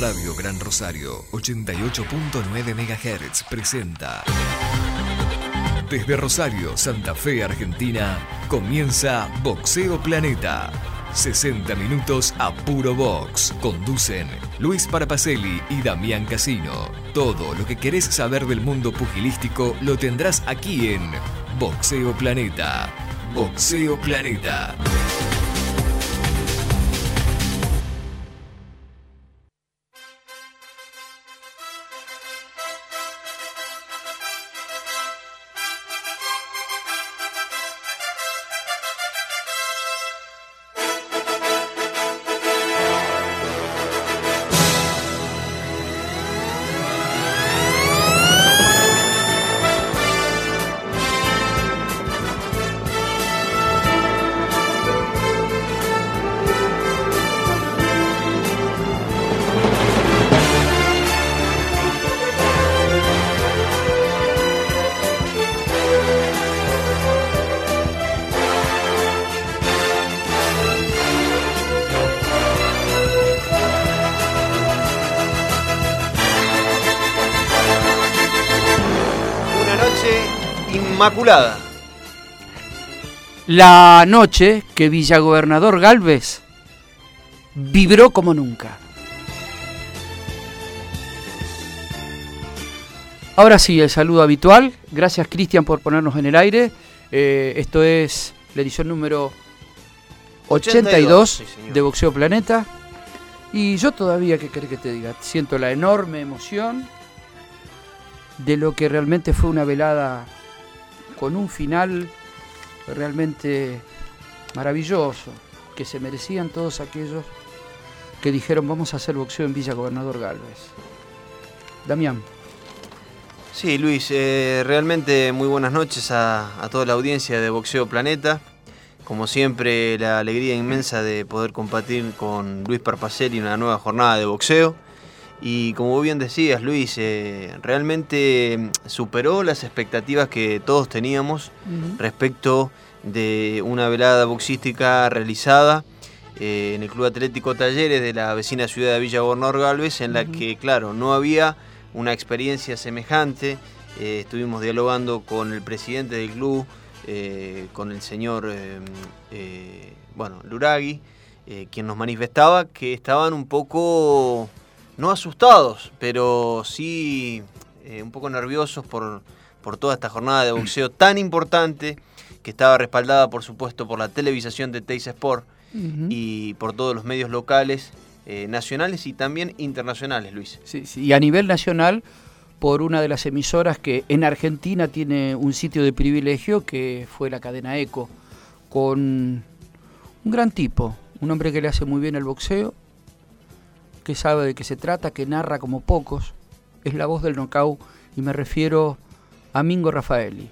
Radio Gran Rosario 88.9 MHz presenta. Desde Rosario, Santa Fe, Argentina, comienza Boxeo Planeta. 60 minutos a puro box. Conducen Luis Parapacelli y Damián Casino. Todo lo que querés saber del mundo pugilístico lo tendrás aquí en Boxeo Planeta. Boxeo Planeta. Inmaculada. La noche que Villagobernador Gálvez vibró como nunca. Ahora sí, el saludo habitual. Gracias, Cristian, por ponernos en el aire. Esto es la edición número 82 sí, de Boxeo Planeta. Y yo todavía, ¿qué querés que te diga? Siento la enorme emoción de lo que realmente fue una velada con un final realmente maravilloso, que se merecían todos aquellos que dijeron vamos a hacer boxeo en Villagobernador Gálvez. Damián. Sí, Luis, realmente muy buenas noches a toda la audiencia de Boxeo Planeta. Como siempre, la alegría inmensa de poder compartir con Luis Parapacelli una nueva jornada de boxeo. Y como bien decías, Luis, realmente superó las expectativas que todos teníamos respecto de una velada boxística realizada en el Club Atlético Talleres de la vecina ciudad de Villagobernador Gálvez, en la que, claro, no había una experiencia semejante. Estuvimos dialogando con el presidente del club, con el señor Luragui, quien nos manifestaba que estaban un poco... no asustados, pero sí un poco nerviosos por toda esta jornada de boxeo tan importante, que estaba respaldada, por supuesto, por la televisación de Teis Sport y por todos los medios locales, nacionales y también internacionales, Luis. Sí, y a nivel nacional, por una de las emisoras que en Argentina tiene un sitio de privilegio, que fue la cadena ECO, con un gran tipo, un hombre que le hace muy bien el boxeo, que sabe de qué se trata, que narra como pocos, es la voz del knockout, y me refiero a Mingo Raffaelli,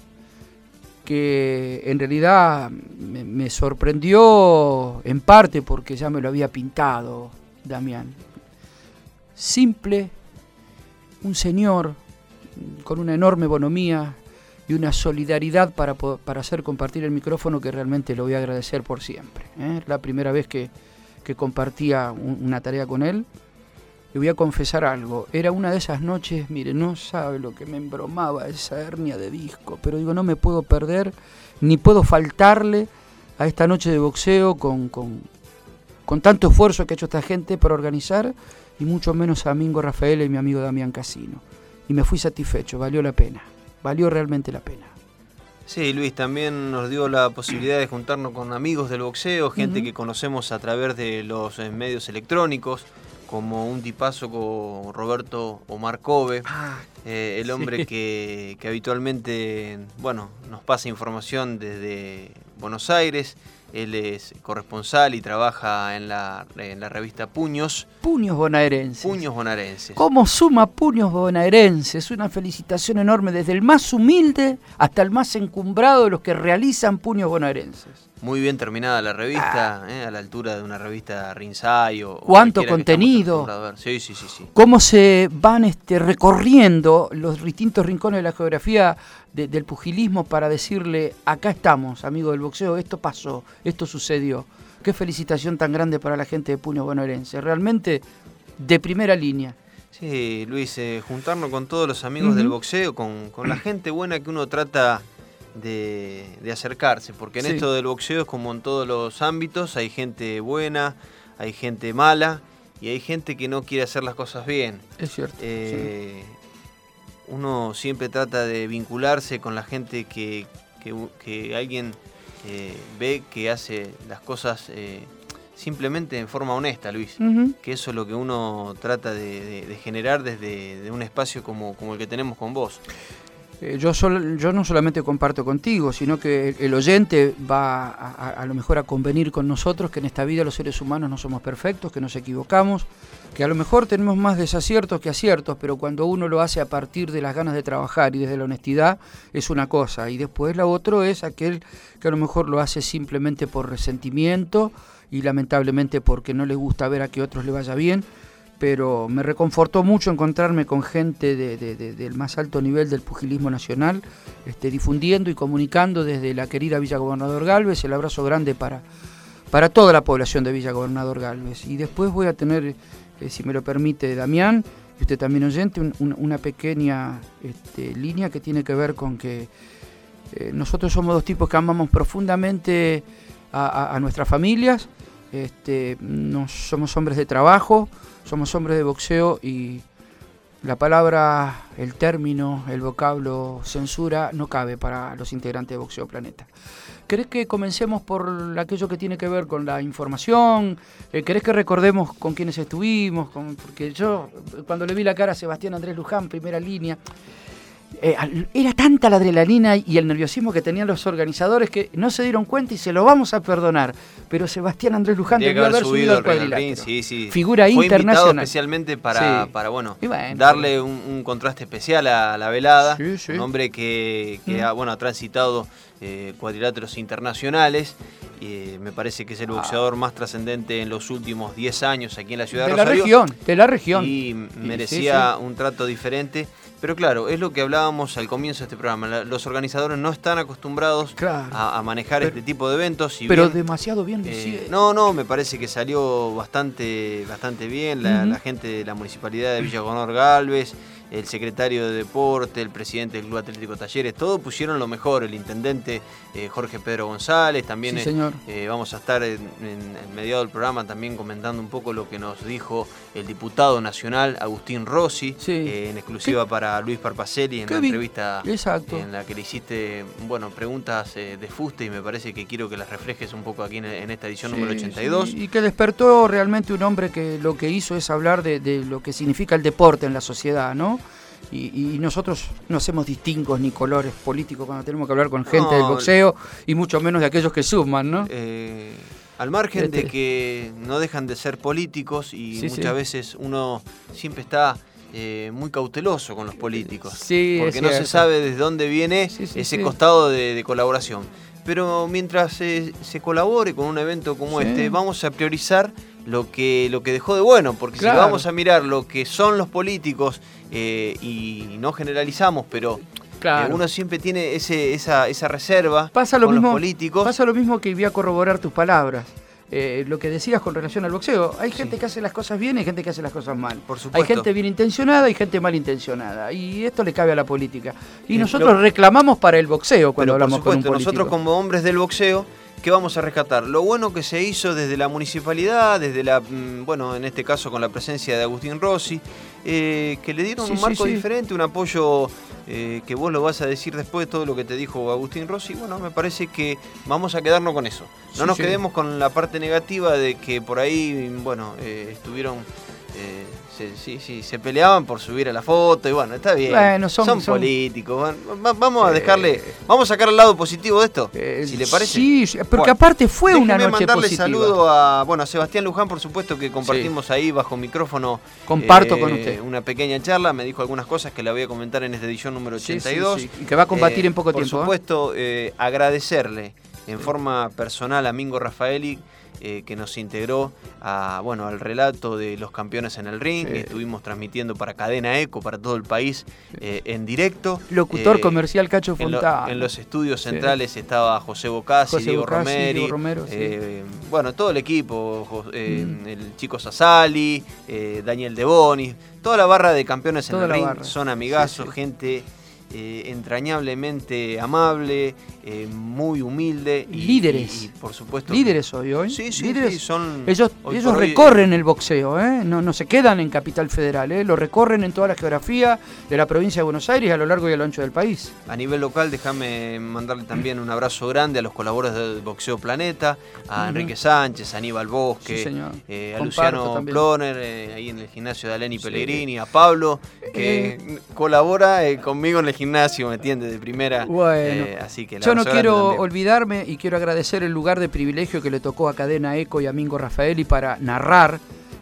que en realidad me sorprendió en parte porque ya me lo había pintado Damián. Simple, un señor con una enorme bonomía y una solidaridad para hacer compartir el micrófono que realmente lo voy a agradecer por siempre. La primera vez que compartía una tarea con él. Le voy a confesar algo, era una de esas noches, mire, no sabe lo que me embromaba esa hernia de disco, pero digo, no me puedo perder, ni puedo faltarle a esta noche de boxeo con tanto esfuerzo que ha hecho esta gente para organizar, y mucho menos a Mingo Rafael y mi amigo Damián Casino. Y me fui satisfecho, valió la pena, valió realmente la pena. Sí, Luis, también nos dio la posibilidad de juntarnos con amigos del boxeo, gente que conocemos a través de los medios electrónicos, como un tipazo como Roberto Omar Cove, el hombre que habitualmente nos pasa información desde Buenos Aires. Él es corresponsal y trabaja en la revista Puños. Puños Bonaerenses. Puños Bonaerenses. ¿Cómo suma Puños Bonaerenses? Una felicitación enorme desde el más humilde hasta el más encumbrado de los que realizan Puños Bonaerenses. Muy bien terminada la revista, a la altura de una revista Rinzai o cuánto contenido. Sí. Cómo se van recorriendo los distintos rincones de la geografía del pugilismo para decirle, acá estamos, amigo del boxeo, esto pasó, esto sucedió. Qué felicitación tan grande para la gente de Puños Bonaerenses. Realmente de primera línea. Sí, Luis, juntarnos con todos los amigos del boxeo, con la gente buena que uno trata de acercarse, porque en esto del boxeo es como en todos los ámbitos, hay gente buena, hay gente mala y hay gente que no quiere hacer las cosas bien. Es cierto. Uno siempre trata de vincularse con la gente que alguien ve que hace las cosas simplemente en forma honesta, Luis. Que eso es lo que uno trata de generar desde un espacio como el que tenemos con vos. Yo no solamente comparto contigo, sino que el oyente va a lo mejor a convenir con nosotros que en esta vida los seres humanos no somos perfectos, que nos equivocamos, que a lo mejor tenemos más desaciertos que aciertos, pero cuando uno lo hace a partir de las ganas de trabajar y desde la honestidad es una cosa, y después la otra es aquel que a lo mejor lo hace simplemente por resentimiento y lamentablemente porque no le gusta ver a que otros le vaya bien. Pero me reconfortó mucho encontrarme con gente del más alto nivel del pugilismo nacional, difundiendo y comunicando desde la querida Villa Gobernador Gálvez. El abrazo grande para toda la población de Villa Gobernador Gálvez. Y después voy a tener, si me lo permite Damián, y usted también oyente, una pequeña línea que tiene que ver con que nosotros somos dos tipos que amamos profundamente a nuestras familias. No somos hombres de trabajo, somos hombres de boxeo, y la palabra, el término, el vocablo censura no cabe para los integrantes de Boxeo Planeta. ¿Querés que comencemos por aquello que tiene que ver con la información? ¿Querés que recordemos con quiénes estuvimos? Porque yo, cuando le vi la cara a Sebastián Andrés Luján, primera línea, era tanta la adrenalina y el nerviosismo que tenían los organizadores que no se dieron cuenta, y se lo vamos a perdonar, pero Sebastián Andrés Luján debió haber subido al cuadrilátero. Sí. Figura fue internacional. Invitado especialmente para darle un contraste especial a la velada. Un hombre que ha transitado cuadriláteros internacionales. Me parece que es el boxeador más trascendente en los últimos 10 años aquí en la ciudad de Rosario. De la región. Y merecía un trato diferente. Pero claro, es lo que hablábamos al comienzo de este programa. Los organizadores no están acostumbrados a manejar este tipo de eventos. Pero demasiado bien. No, me parece que salió bastante bien. La gente de la Municipalidad de Villa Gobernador Gálvez, el secretario de Deporte, el presidente del Club Atlético Talleres, todos pusieron lo mejor. El intendente Jorge Pedro González, también vamos a estar en mediado del programa también comentando un poco lo que nos dijo el diputado nacional Agustín Rossi, en exclusiva para Luis Parpacelli, en la entrevista en la que le hiciste preguntas de fuste, y me parece que quiero que las reflejes un poco aquí en esta edición número 82. Y que despertó realmente un hombre que lo que hizo es hablar de lo que significa el deporte en la sociedad, ¿no? Y nosotros no hacemos distingos ni colores políticos cuando tenemos que hablar con gente del boxeo, y mucho menos de aquellos que suman, ¿no? Al margen de que no dejan de ser políticos, y muchas veces uno siempre está muy cauteloso con los políticos, porque no se sabe desde dónde viene ese costado de colaboración. Pero mientras se colabore con un evento como este, vamos a priorizar lo que dejó de bueno, porque si vamos a mirar lo que son los políticos, y no generalizamos, pero uno siempre tiene esa reserva con los políticos. Pasa lo mismo, que voy a corroborar tus palabras. Lo que decías con relación al boxeo, hay gente que hace las cosas bien y hay gente que hace las cosas mal. Por supuesto. Hay gente bien intencionada y gente mal intencionada, y esto le cabe a la política. Y nosotros reclamamos para el boxeo cuando hablamos con un político. Nosotros, como hombres del boxeo, ¿qué vamos a rescatar? Lo bueno que se hizo desde la municipalidad, desde en este caso con la presencia de Agustín Rossi, que le dieron un marco diferente, un apoyo que vos lo vas a decir después de todo lo que te dijo Agustín Rossi. Bueno, me parece que vamos a quedarnos con eso. No nos quedemos con la parte negativa de que por ahí, estuvieron... se peleaban por subir a la foto, y está bien, son políticos. Vamos a dejarle, vamos a sacar el lado positivo de esto, si le parece. Sí, porque aparte fue una noche mandarle positiva. Saludo a Sebastián Luján, por supuesto, que compartimos ahí bajo micrófono. Comparto con usted una pequeña charla, me dijo algunas cosas que la voy a comentar en esta edición número 82. Y que va a combatir en poco tiempo. Por supuesto, agradecerle en forma personal a Mingo Raffaeli que nos integró al relato de los campeones en el ring, que estuvimos transmitiendo para Cadena Eco, para todo el país, en directo. Locutor comercial Cacho Fontana. En los estudios centrales estaba José Bocassi, Diego Romero, todo el equipo, el chico Sassali, Daniel De Bonis, toda la barra de campeones en el ring, son amigazos, gente entrañablemente amable, muy humilde y líderes. Y por supuesto líderes hoy. Sí, líderes. Son ellos recorren el boxeo, no se quedan en Capital Federal, lo recorren en toda la geografía de la provincia de Buenos Aires a lo largo y a lo ancho del país. A nivel local, déjame mandarle también un abrazo grande a los colaboradores del Boxeo Planeta, a Enrique Sánchez, a Aníbal Bosque, a Luciano Ploner, ahí en el gimnasio de Aleni Pellegrini, a Pablo, que colabora conmigo en el gimnasio, ¿me entiendes? De primera. Así que yo no quiero olvidarme y quiero agradecer el lugar de privilegio que le tocó a Cadena Eco y a Mingo Raffaeli para narrar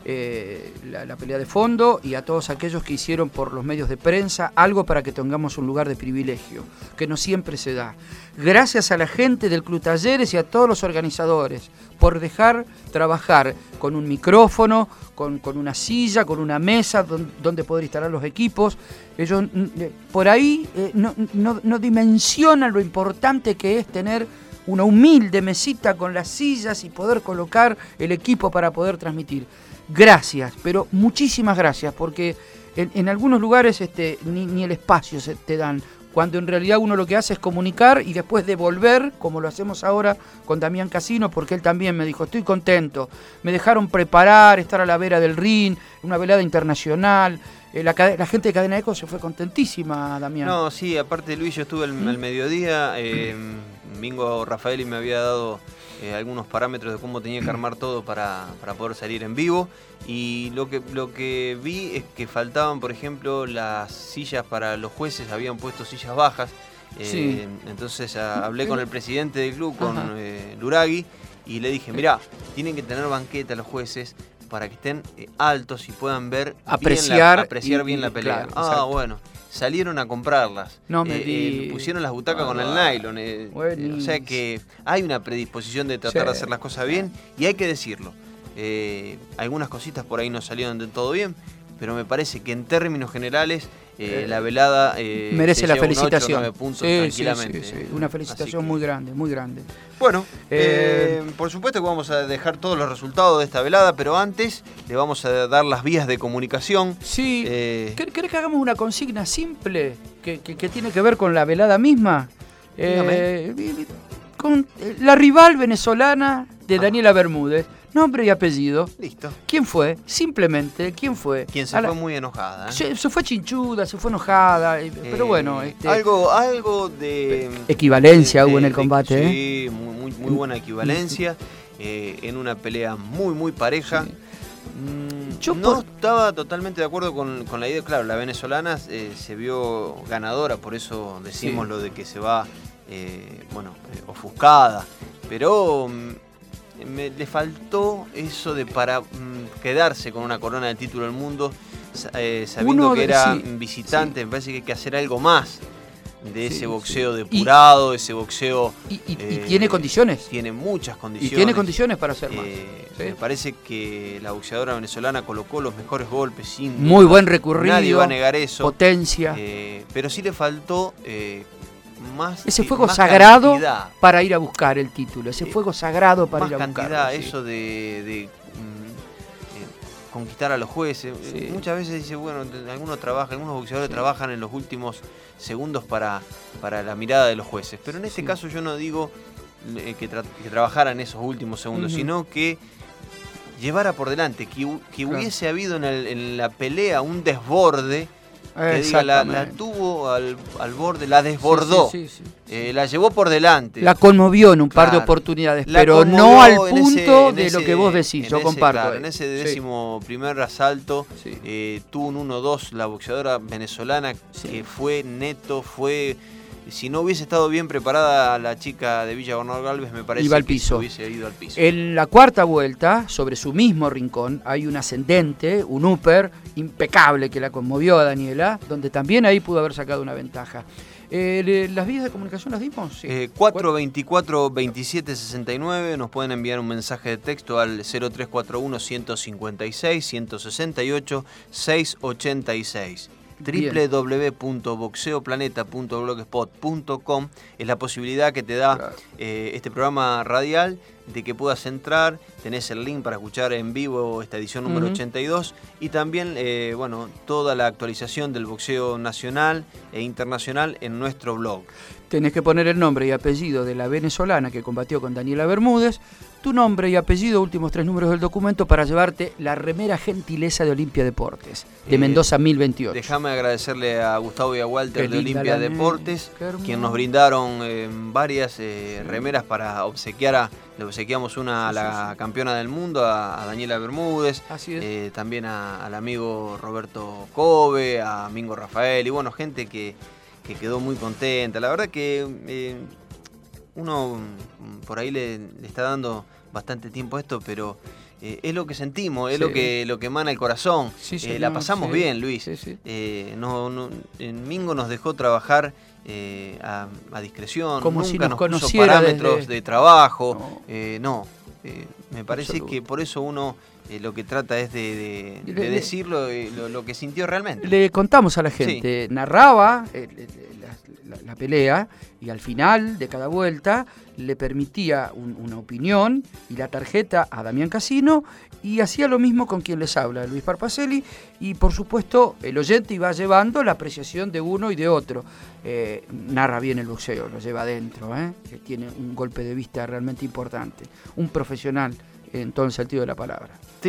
la pelea de fondo, y a todos aquellos que hicieron por los medios de prensa algo para que tengamos un lugar de privilegio, que no siempre se da. Gracias a la gente del Club Talleres y a todos los organizadores por dejar trabajar con un micrófono, con una silla, con una mesa donde poder instalar los equipos. Ellos por ahí no dimensionan lo importante que es tener una humilde mesita con las sillas y poder colocar el equipo para poder transmitir. Gracias, pero muchísimas gracias, porque en algunos lugares ni el espacio se te dan, cuando en realidad uno lo que hace es comunicar y después devolver, como lo hacemos ahora con Damián Casino, porque él también me dijo, estoy contento, me dejaron preparar, estar a la vera del ring, una velada internacional. La gente de Cadena Eco se fue contentísima, Damián. No, sí, aparte Luis, yo estuve al mediodía, Mingo Raffaeli me había dado algunos parámetros de cómo tenía que armar todo para poder salir en vivo, y lo que vi es que faltaban, por ejemplo, las sillas para los jueces, habían puesto sillas bajas, entonces hablé con el presidente del club, con Luragui, y le dije, mirá, tienen que tener banqueta los jueces para que estén altos y puedan ver apreciar bien la pelea. Claro, bueno, salieron a comprarlas, pusieron las butacas con el nylon, o sea que hay una predisposición de tratar de hacer las cosas bien, y hay que decirlo. Algunas cositas por ahí no salieron del todo bien, pero me parece que en términos generales la velada merece la felicitación. 8 o 9 puntos tranquilamente. Sí. Una felicitación muy grande, muy grande. Bueno, por supuesto que vamos a dejar todos los resultados de esta velada, pero antes le vamos a dar las vías de comunicación. Sí, ¿querés que hagamos una consigna simple que tiene que ver con la velada misma? Con la rival venezolana de Daniela Bermúdez. Nombre y apellido. Listo. ¿Quién fue? Simplemente, ¿quién fue? Quien se fue muy enojada. Se fue chinchuda, se fue enojada, pero bueno. Algo de... Equivalencia hubo en el combate. Sí, muy buena equivalencia. En una pelea muy pareja. Sí. No estaba totalmente de acuerdo con la idea. Claro, la venezolana se vio ganadora, por eso decimos lo de que se va, ofuscada. Pero... le faltó eso de para quedarse con una corona del título del mundo, sabiendo que era visitante. Me parece que hay que hacer algo más de ese boxeo depurado, ese boxeo... Y tiene condiciones. Tiene muchas condiciones. Y tiene condiciones para hacer más. Me parece que la boxeadora venezolana colocó los mejores golpes, sin duda. Muy buen recorrido. Nadie va a negar eso. Potencia. Pero sí le faltó... ese fuego sagrado cantidad, para ir a buscar el título, ese fuego sagrado para ir a buscar. Más cantidad, eso de conquistar a los jueces. Muchas veces dice, algunos boxeadores trabajan en los últimos segundos para la mirada de los jueces. Pero en este caso yo no digo que trabajara en esos últimos segundos, sino que llevara por delante, que hubiese habido en la pelea un desborde. Que diga, la tuvo al borde, la desbordó, la llevó por delante. La conmovió en un par de oportunidades, pero no al punto de lo que vos decís, yo comparto. Claro, en ese 11º asalto tuvo un 1-2 la boxeadora venezolana, que fue neto, si no hubiese estado bien preparada la chica de Villa Gobernador Galvez, me parece que hubiese ido al piso. En la cuarta vuelta, sobre su mismo rincón, hay un ascendente, un upper impecable que la conmovió a Daniela, donde también ahí pudo haber sacado una ventaja. ¿Las vías de comunicación las dimos? Sí. 424-2769, nos pueden enviar un mensaje de texto al 0341-156-168-686. www.boxeoplaneta.blogspot.com es la posibilidad que te da este programa radial de que puedas entrar, tenés el link para escuchar en vivo esta edición número 82 y también toda la actualización del boxeo nacional e internacional en nuestro blog. Tenés que poner el nombre y apellido de la venezolana que combatió con Daniela Bermúdez, tu nombre y apellido, últimos 3 números del documento, para llevarte la remera gentileza de Olimpia Deportes, de Mendoza 1028. Déjame agradecerle a Gustavo y a Walter de Olimpia Deportes, quien nos brindaron varias remeras para obsequiar le obsequiamos una a la campeona del mundo, a Daniela Bermúdez, así es. También al amigo Roberto Kobe, a Mingo Rafael, y bueno, gente que quedó muy contenta. La verdad que uno por ahí le está dando bastante tiempo a esto, pero es lo que sentimos, es lo que emana el corazón. Sí, señor, la pasamos bien, Luis. Sí. Mingo nos dejó trabajar a discreción, como nunca si nos puso conociera parámetros de trabajo. Me parece Absoluto. que por eso uno lo que trata es de decir lo que sintió realmente. Le contamos a la gente, narraba la pelea y al final de cada vuelta le permitía una opinión y la tarjeta a Damián Casino, y hacía lo mismo con quien les habla, Luis Parpacelli, y por supuesto el oyente iba llevando la apreciación de uno y de otro. Narra bien el boxeo, lo lleva adentro, que tiene un golpe de vista realmente importante, un profesional en todo el sentido de la palabra.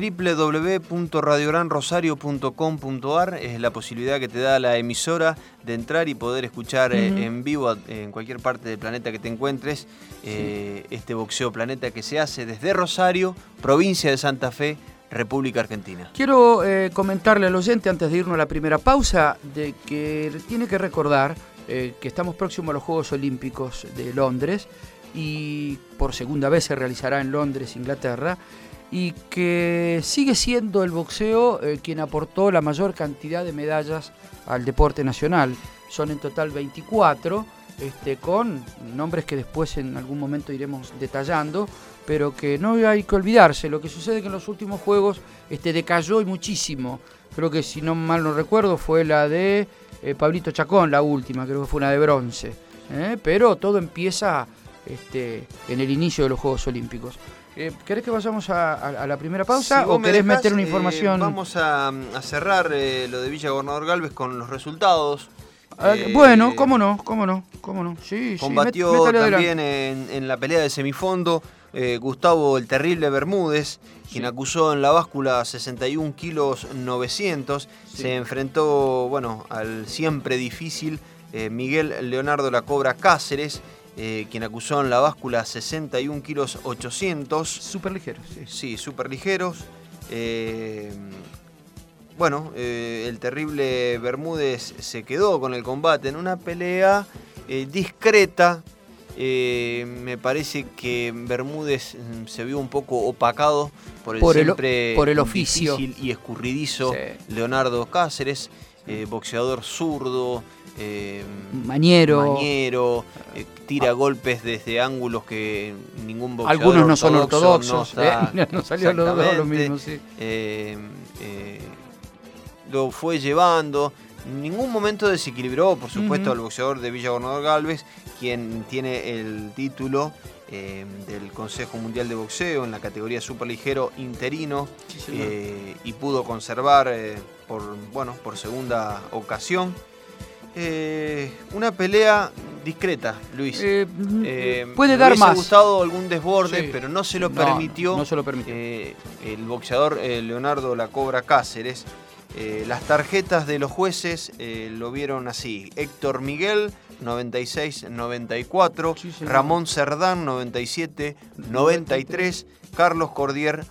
www.radiogranrosario.com.ar es la posibilidad que te da la emisora de entrar y poder escuchar en vivo en cualquier parte del planeta que te encuentres este Boxeo Planeta que se hace desde Rosario, provincia de Santa Fe, República Argentina. Quiero comentarle al oyente, antes de irnos a la primera pausa, de que tiene que recordar que estamos próximos a los Juegos Olímpicos de Londres, y por segunda vez se realizará en Londres, Inglaterra, y que sigue siendo el boxeo quien aportó la mayor cantidad de medallas al deporte nacional. Son en total 24, con nombres que después en algún momento iremos detallando, pero que no hay que olvidarse. Lo que sucede es que en los últimos Juegos decayó y muchísimo. Creo que, si no mal no recuerdo, fue la de Pablito Chacón, la última, creo que fue una de bronce. Pero todo empieza en el inicio de los Juegos Olímpicos. ¿Querés que vayamos a la primera pausa o querés meter una información? Vamos a cerrar lo de Villa Gobernador Galvez con los resultados. Bueno, cómo no. Sí, combatió también en la pelea de semifondo Gustavo el Terrible Bermúdez, quien acusó en la báscula 61 kilos 900. Se enfrentó al siempre difícil Miguel Leonardo La Cobra Cáceres, quien acusó en la báscula 61 kilos 800. Súper ligeros. Sí, súper ligeros. El Terrible Bermúdez se quedó con el combate en una pelea discreta. Me parece que Bermúdez se vio un poco opacado por el oficio difícil y escurridizo Leonardo Cáceres, boxeador zurdo, mañero, tira golpes desde ángulos que ningún boxeador algunos no son ortodoxos, no salió lo mismo, sí. Lo fue llevando, en ningún momento desequilibró, por supuesto, al boxeador de Villa Gobernador Galvez, quien tiene el título del Consejo Mundial de Boxeo en la categoría superligero interino, y pudo conservar por segunda ocasión. Una pelea discreta, Luis. Puede dar más. Me hubiese gustado algún desborde, pero no se lo permitió. No se lo permitió. El boxeador Leonardo La Cobra Cáceres. Las tarjetas de los jueces lo vieron así: Héctor Miguel 96-94, Ramón Cerdán 97-93, Carlos Cordier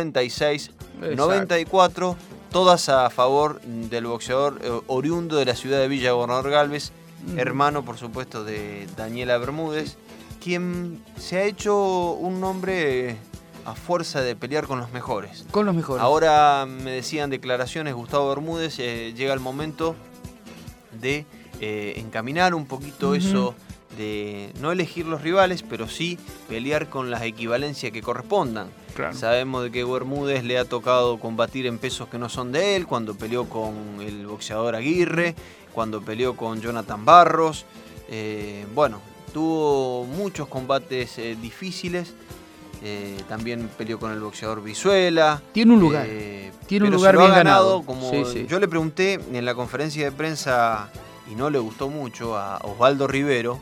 96-94, todas a favor del boxeador oriundo de la ciudad de Villa Gobernador Galvez, hermano por supuesto de Daniela Bermúdez, quien se ha hecho un nombre a fuerza de pelear con los mejores. Con los mejores. Ahora me decían declaraciones Gustavo Bermúdez, llega el momento de encaminar un poquito eso de no elegir los rivales, pero sí pelear con las equivalencias que correspondan. Claro. Sabemos de que Bermúdez le ha tocado combatir en pesos que no son de él, cuando peleó con el boxeador Aguirre, cuando peleó con Jonathan Barros. Bueno, tuvo muchos combates difíciles. También peleó con el boxeador Brizuela. Tiene un lugar. Tiene un lugar bien ganado. Como sí. yo le pregunté en la conferencia de prensa, y no le gustó mucho, a Osvaldo Rivero,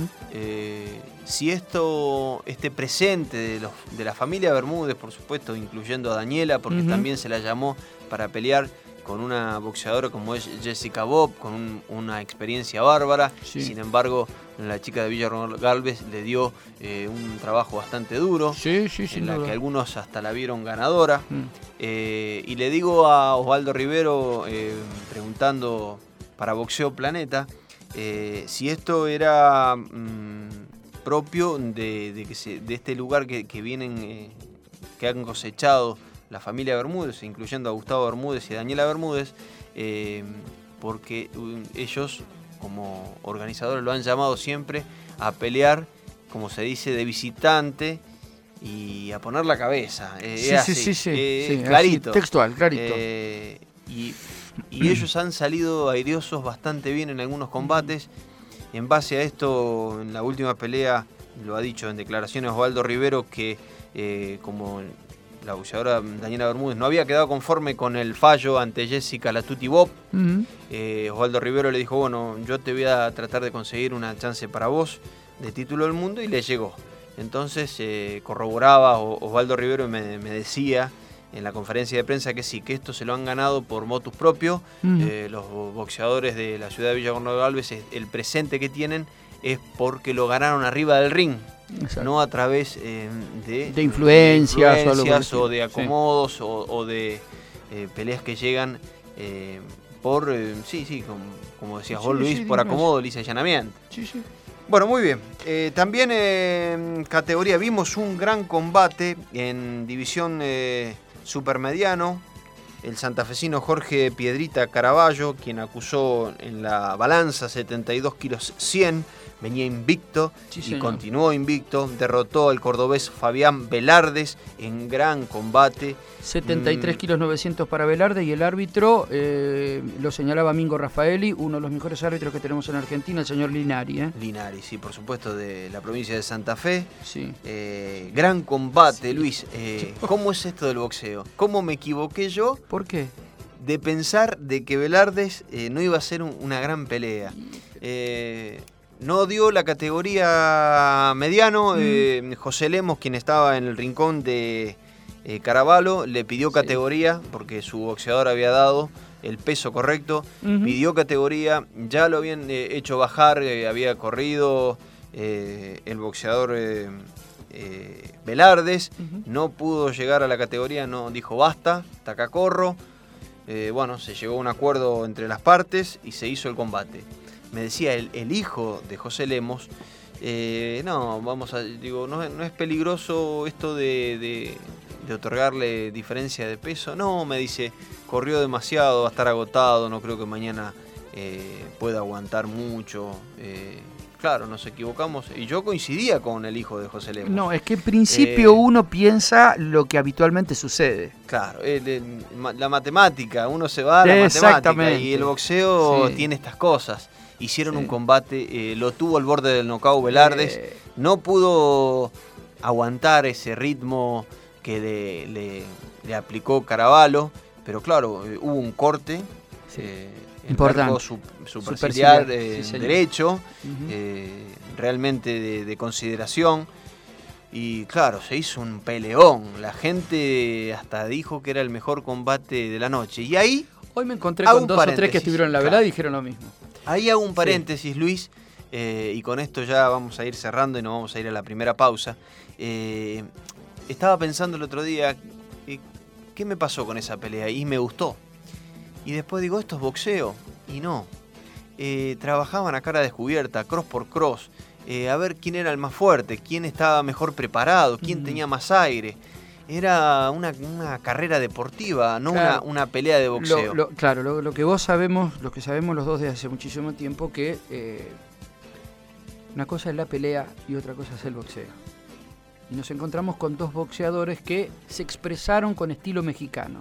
si este presente de la familia Bermúdez, por supuesto, incluyendo a Daniela, porque también se la llamó para pelear con una boxeadora como es Jessica Bob, con una experiencia bárbara. Sí. Sin embargo, la chica de Villa Galvez le dio un trabajo bastante duro, en la que algunos hasta la vieron ganadora. Y le digo a Osvaldo Rivero, preguntando para Boxeo Planeta, si esto era propio de este lugar que vienen, que han cosechado la familia Bermúdez, incluyendo a Gustavo Bermúdez y a Daniela Bermúdez, porque ellos, como organizadores, lo han llamado siempre a pelear, como se dice, de visitante y a poner la cabeza. Sí, clarito. Así, textual, clarito. Y ellos han salido airosos bastante bien en algunos combates. En base a esto, en la última pelea, lo ha dicho en declaraciones Osvaldo Rivero, que como la boxeadora Daniela Bermúdez no había quedado conforme con el fallo ante Jessica La Tuti Bob, Osvaldo Rivero le dijo, bueno, yo te voy a tratar de conseguir una chance para vos de título del mundo, y le llegó. Entonces corroboraba Osvaldo Rivero y me decía en la conferencia de prensa que sí, que esto se lo han ganado por motus propio. Los boxeadores de la ciudad de Villa Galvez, el presente que tienen es porque lo ganaron arriba del ring. Exacto. No a través de influencias o de acomodos, o de peleas que llegan por, como decías vos, Luis, por acomodo, lisa y llanamiento. Bueno, muy bien. También en categoría vimos un gran combate en división supermediano. El santafesino Jorge Piedrita Caraballo, quien acusó en la balanza 72 kilos 100, venía invicto y continuó invicto. Derrotó al cordobés Fabián Velardes en gran combate. 73 kilos 900 para Velarde, y el árbitro lo señalaba Mingo Raffaeli, uno de los mejores árbitros que tenemos en Argentina, el señor Linari. Linari, sí, por supuesto, de la provincia de Santa Fe. Sí. Gran combate, Luis. ¿Cómo es esto del boxeo? ¿Cómo me equivoqué yo? ¿Por qué? De pensar de que Velardes no iba a ser una gran pelea. No dio la categoría mediano. José Lemos, quien estaba en el rincón de Caraballo, le pidió categoría porque su boxeador había dado el peso correcto. Pidió categoría, ya lo habían hecho bajar, había corrido el boxeador Velardes, no pudo llegar a la categoría, no dijo basta, taca corro. Bueno, se llegó a un acuerdo entre las partes y se hizo el combate. Me decía el hijo de José Lemos, no es peligroso esto de otorgarle diferencia de peso. No, me dice, corrió demasiado, va a estar agotado, no creo que mañana pueda aguantar mucho. Claro, nos equivocamos. Y yo coincidía con el hijo de José Lemos. No, es que en principio uno piensa lo que habitualmente sucede. Claro, la matemática, uno se va a la matemática, y el boxeo tiene estas cosas. Hicieron un combate, lo tuvo al borde del nocaut Velardes, no pudo aguantar ese ritmo que le aplicó Caraballo, pero claro, hubo un corte importante, superciliar derecho, realmente de consideración, y claro, se hizo un peleón. La gente hasta dijo que era el mejor combate de la noche, y ahí hoy me encontré con dos o tres que estuvieron en la velada y dijeron lo mismo. Ahí hago un paréntesis, Luis, y con esto ya vamos a ir cerrando y nos vamos a ir a la primera pausa. Estaba pensando el otro día, ¿qué me pasó con esa pelea? Y me gustó. Y después digo, esto es boxeo. Y no. Trabajaban a cara descubierta, cross por cross, a ver quién era el más fuerte, quién estaba mejor preparado, quién tenía más aire. era una carrera deportiva, no claro, una pelea de boxeo. Lo que sabemos los dos desde hace muchísimo tiempo, que una cosa es la pelea y otra cosa es el boxeo. Y nos encontramos con dos boxeadores que se expresaron con estilo mexicano.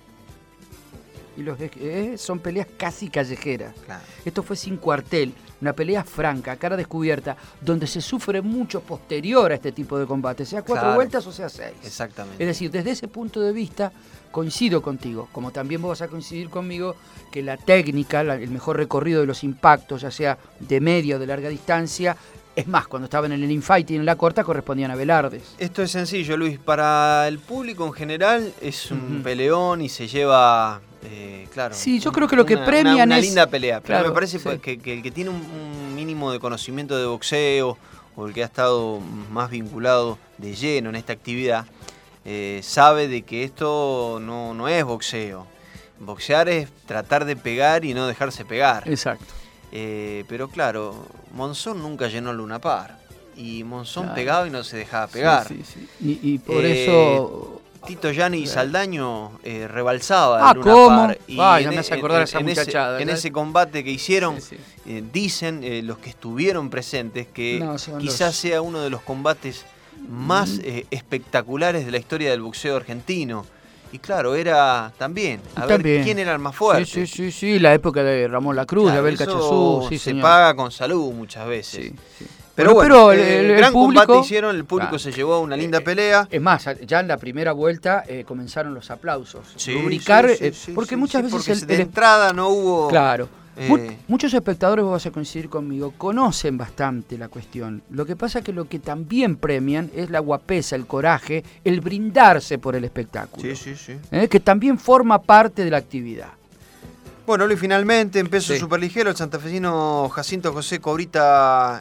Y son peleas casi callejeras. Claro. Esto fue sin cuartel, una pelea franca, a cara descubierta, donde se sufre mucho posterior a este tipo de combate, sea 4 vueltas o sea 6. Exactamente. Es decir, desde ese punto de vista coincido contigo, como también vos vas a coincidir conmigo que la técnica, el mejor recorrido de los impactos, ya sea de media o de larga distancia, es más, cuando estaban en el infighting en la corta correspondían a Velardes. Esto es sencillo, Luis. Para el público en general es un peleón y se lleva, claro. Sí, yo creo que lo que premian una es... linda pelea. Pero claro, me parece sí, que el que tiene un mínimo de conocimiento de boxeo o el que ha estado más vinculado de lleno en esta actividad, sabe de que esto no es boxeo. Boxear es tratar de pegar y no dejarse pegar. Exacto. Pero claro, Monzón nunca llenó Luna Par. Y Monzón claro, pegaba y no se dejaba pegar. Sí. Y por eso... Tito Yanni y Saldaño rebalsaba el Luna ¿cómo? Par. Y no me hace acordar esa muchachada. En ese combate que hicieron, dicen los que estuvieron presentes que quizás sea uno de los combates más espectaculares de la historia del boxeo argentino. Y claro, era también, ver quién era el más fuerte. Sí, la época de Ramón Lacruz, de Abel Cachazú. Se paga con salud muchas veces. Sí. Pero bueno, el gran público, combate hicieron, el público se llevó una linda pelea. Es más, ya en la primera vuelta comenzaron los aplausos. Sí, rubricar, porque muchas veces... Porque de entrada no hubo... Claro. Muchos espectadores, vos vas a coincidir conmigo, conocen bastante la cuestión. Lo que pasa es que lo que también premian es la guapesa, el coraje, el brindarse por el espectáculo. Sí. Que también forma parte de la actividad. Bueno, Luis, finalmente en peso superligero el santafesino Jacinto José Cobrita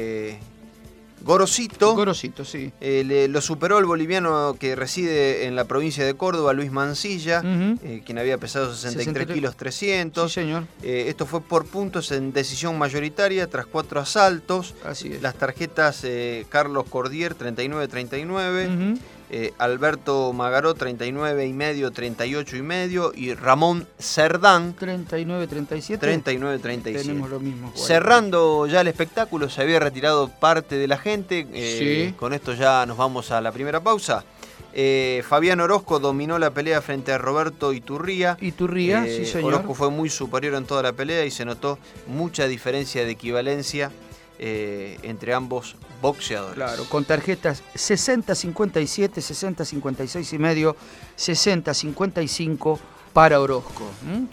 Gorosito. Gorosito, sí. Lo superó el boliviano que reside en la provincia de Córdoba, Luis Mancilla, quien había pesado 63 kilos 300. Sí, señor. Esto fue por puntos en decisión mayoritaria tras 4 asaltos. Así es. Las tarjetas Carlos Cordier, 39-39. Alberto Magaró, 39,5, 38,5. Y Ramón Cerdán, 39-37. 39-37. Tenemos lo mismo. Cerrando ya el espectáculo, se había retirado parte de la gente. Sí. Con esto ya nos vamos a la primera pausa. Fabián Orozco dominó la pelea frente a Roberto Iturría. Sí, señor. Orozco fue muy superior en toda la pelea y se notó mucha diferencia de equivalencia entre ambos boxeadores. Claro, con tarjetas 60-57, 60-56,5, 60-55 para Orozco.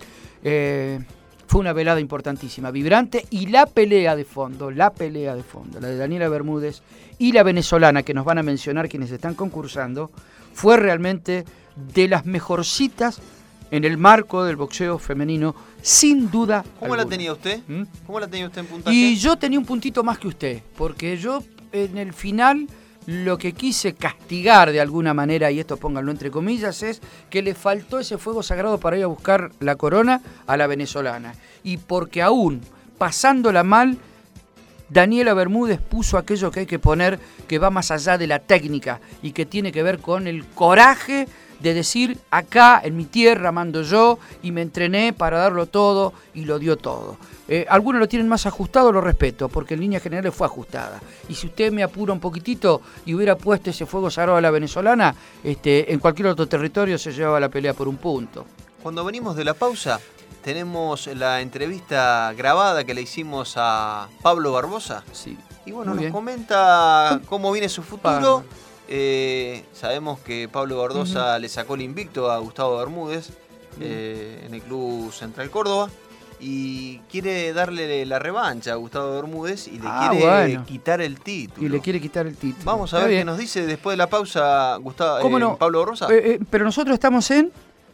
Fue una velada importantísima, vibrante, y la pelea de fondo, la de Daniela Bermúdez y la venezolana, que nos van a mencionar quienes están concursando, fue realmente de las mejorcitas en el marco del boxeo femenino, sin duda ¿Cómo alguna. la tenía usted? ¿Cómo la tenía usted en puntaje? Y yo tenía un puntito más que usted, porque yo en el final lo que quise castigar de alguna manera, y esto pónganlo entre comillas, es que le faltó ese fuego sagrado para ir a buscar la corona a la venezolana. Y porque aún pasándola mal, Daniela Bermúdez puso aquello que hay que poner, que va más allá de la técnica y que tiene que ver con el coraje de decir, acá en mi tierra mando yo y me entrené para darlo todo y lo dio todo. Algunos lo tienen más ajustado, lo respeto, porque en líneas generales fue ajustada. Y si usted me apura un poquitito y hubiera puesto ese fuego sagrado a la venezolana, en cualquier otro territorio se llevaba la pelea por un punto. Cuando venimos de la pausa, tenemos la entrevista grabada que le hicimos a Pablo Barbosa. Sí. Y bueno, nos comenta cómo viene su futuro. Sabemos que Pablo Barbosa le sacó el invicto a Gustavo Bermúdez en el Club Central Córdoba y quiere darle la revancha a Gustavo Bermúdez y le quiere quitar el título. Y le quiere quitar el título. Vamos a ver qué nos dice después de la pausa Pablo Barbosa. Pero nosotros estamos en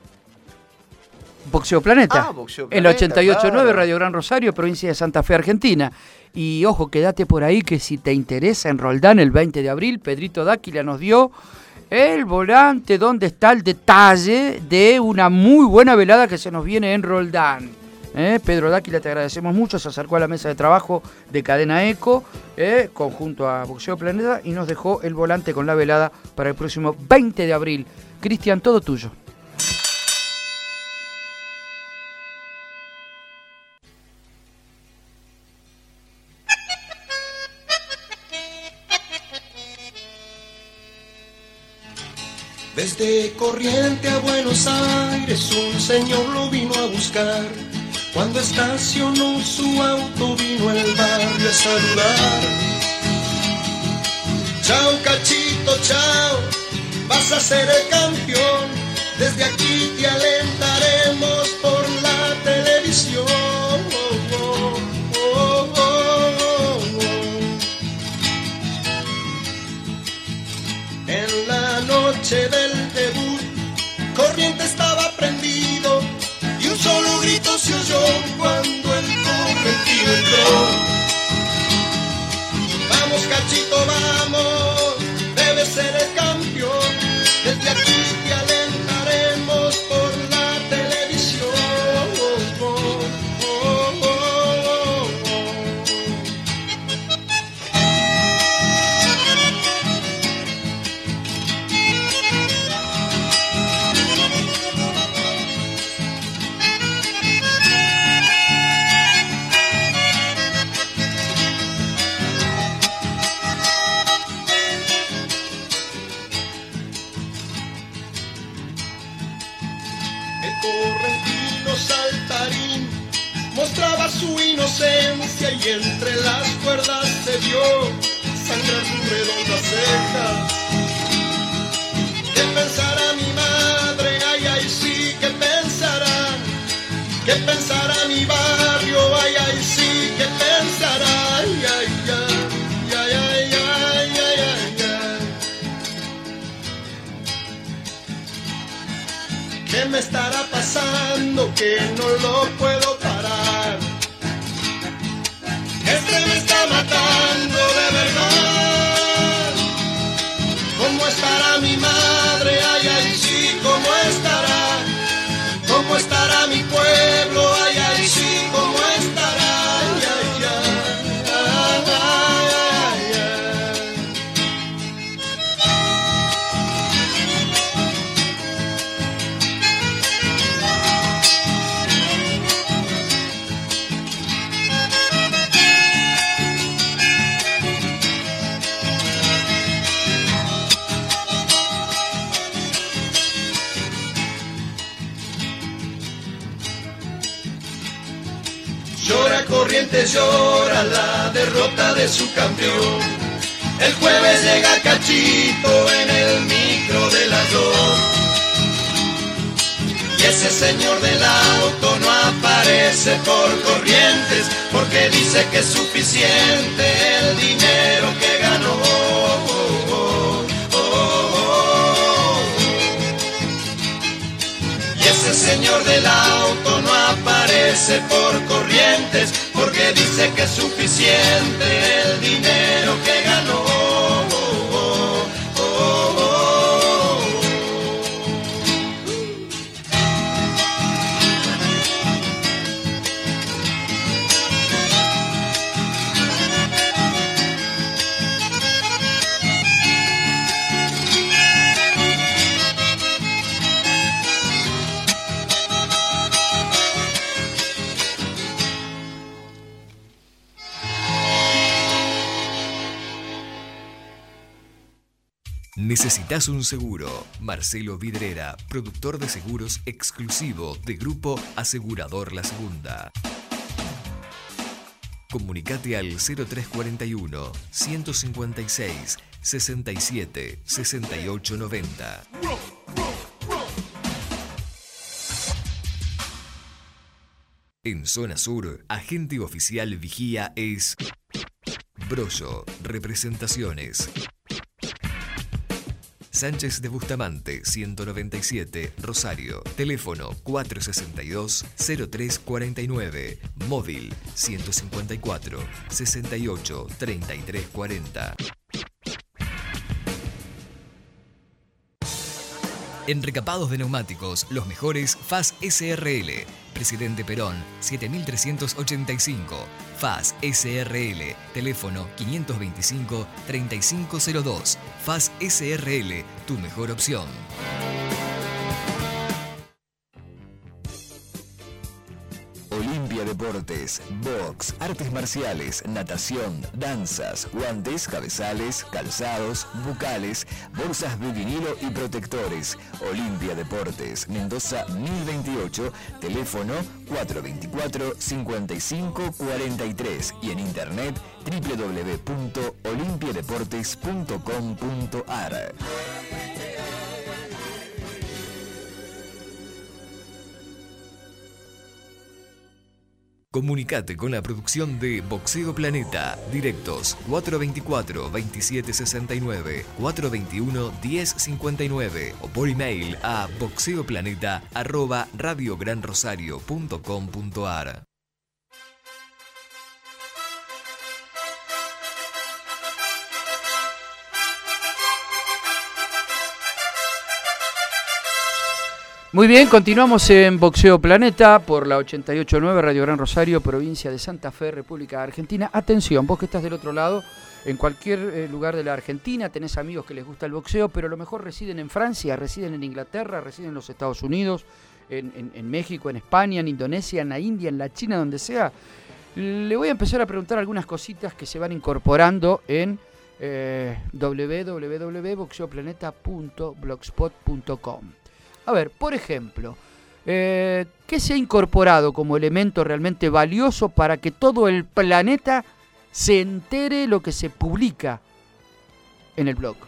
Boxeo Planeta, Boxeo en la Planeta, 88.9 claro. Radio Gran Rosario, provincia de Santa Fe, Argentina. Y ojo, quédate por ahí que si te interesa en Roldán el 20 de abril, Pedrito Dáquila nos dio el volante donde está el detalle de una muy buena velada que se nos viene en Roldán. Pedro Dáquila, te agradecemos mucho, se acercó a la mesa de trabajo de Cadena Eco, conjunto a Boxeo Planeta, y nos dejó el volante con la velada para el próximo 20 de abril. Cristian, todo tuyo. Desde Corriente a Buenos Aires un señor lo vino a buscar. Cuando estacionó su auto vino al barrio a saludar. Chao Cachito, chao, vas a ser el campeón. Desde aquí te alentaremos por la televisión. En la noche del debut, Corriente estaba prendido y un solo grito se oyó cuando el correntino entró. Vamos Cachito, vamos, debes ser el campeón. Desde aquí te alentaremos por la televisión. Mostraba su inocencia y entre las cuerdas se vio sangrar su redonda ceja. ¿Qué pensará mi madre? Ay, ay, sí, ¿qué pensará? ¿Qué pensará mi barrio? Ay, ay, sí, ¿qué pensará? Ay, ay, ay, ay, ay, ay, ay, ay. ¿Qué me estará pasando que no lo puedo parar? Este me está matando de verdad. ¿Cómo estará mi madre? Ay, ay, sí, ¿cómo estará? ¿Cómo estará mi pueblo? Ay, ay, sí, ¿cómo estará? Ay, ay, ay, ay, ay, ay. Llora Corrientes, llora la derrota de su campeón. El jueves llega Cachito en el micro de las 2. Y ese señor del auto no aparece por Corrientes porque dice que es suficiente el dinero que ganó. Y ese señor del auto no aparece por Corrientes porque dice que es suficiente el dinero que ganó. ¿Necesitas un seguro? Marcelo Vidrera, productor de seguros exclusivo de Grupo Asegurador La Segunda. Comunicate al 0341 156 67 68 90. En Zona Sur, agente oficial vigía es Brollo Representaciones. Sánchez de Bustamante, 197, Rosario. Teléfono 462-0349. Móvil 154-68-3340. En recapados de neumáticos, los mejores FAS SRL. Presidente Perón, 7385. FAS SRL. Teléfono 525-3502. FAS SRL, tu mejor opción. Olimpia Deportes, box, artes marciales, natación, danzas, guantes, cabezales, calzados, bucales, bolsas de vinilo y protectores. Olimpia Deportes, Mendoza 1028, teléfono 424-5543 y en internet www.olimpiadeportes.com.ar. Comunicate con la producción de Boxeo Planeta. Directos 424-2769, 421-1059 o por email a boxeoplaneta@radiogranrosario.com.ar. Muy bien, continuamos en Boxeo Planeta por la 88.9 Radio Gran Rosario, provincia de Santa Fe, República Argentina. Atención, vos que estás del otro lado, en cualquier lugar de la Argentina, tenés amigos que les gusta el boxeo, pero a lo mejor residen en Francia, residen en Inglaterra, residen en los Estados Unidos, en México, en España, en Indonesia, en la India, en la China, donde sea. Le voy a empezar a preguntar algunas cositas que se van incorporando en www.boxeoplaneta.blogspot.com. A ver, por ejemplo, ¿qué se ha incorporado como elemento realmente valioso para que todo el planeta se entere lo que se publica en el blog?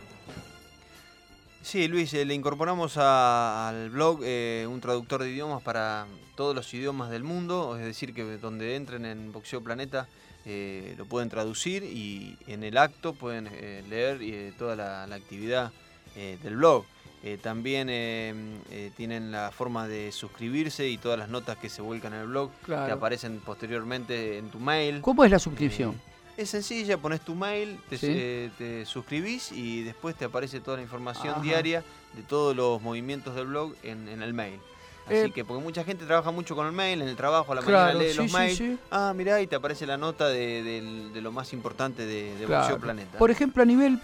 Sí, Luis, le incorporamos al blog un traductor de idiomas para todos los idiomas del mundo, es decir, que donde entren en Boxeo Planeta lo pueden traducir y en el acto pueden leer toda la actividad del blog. También tienen la forma de suscribirse y todas las notas que se vuelcan en el blog, claro, que aparecen posteriormente en tu mail. ¿Cómo es la suscripción? Es sencilla, pones tu mail, ¿Sí? Te suscribís y después te aparece toda la información Ajá. diaria de todos los movimientos del blog en el mail. Así que, porque mucha gente trabaja mucho con el mail, en el trabajo, a la Claro, mañana lee sí, los sí, mails. sí. Ah, mirá, y te aparece la nota de lo más importante de Claro. Boxeo Planeta. Por ejemplo, a nivel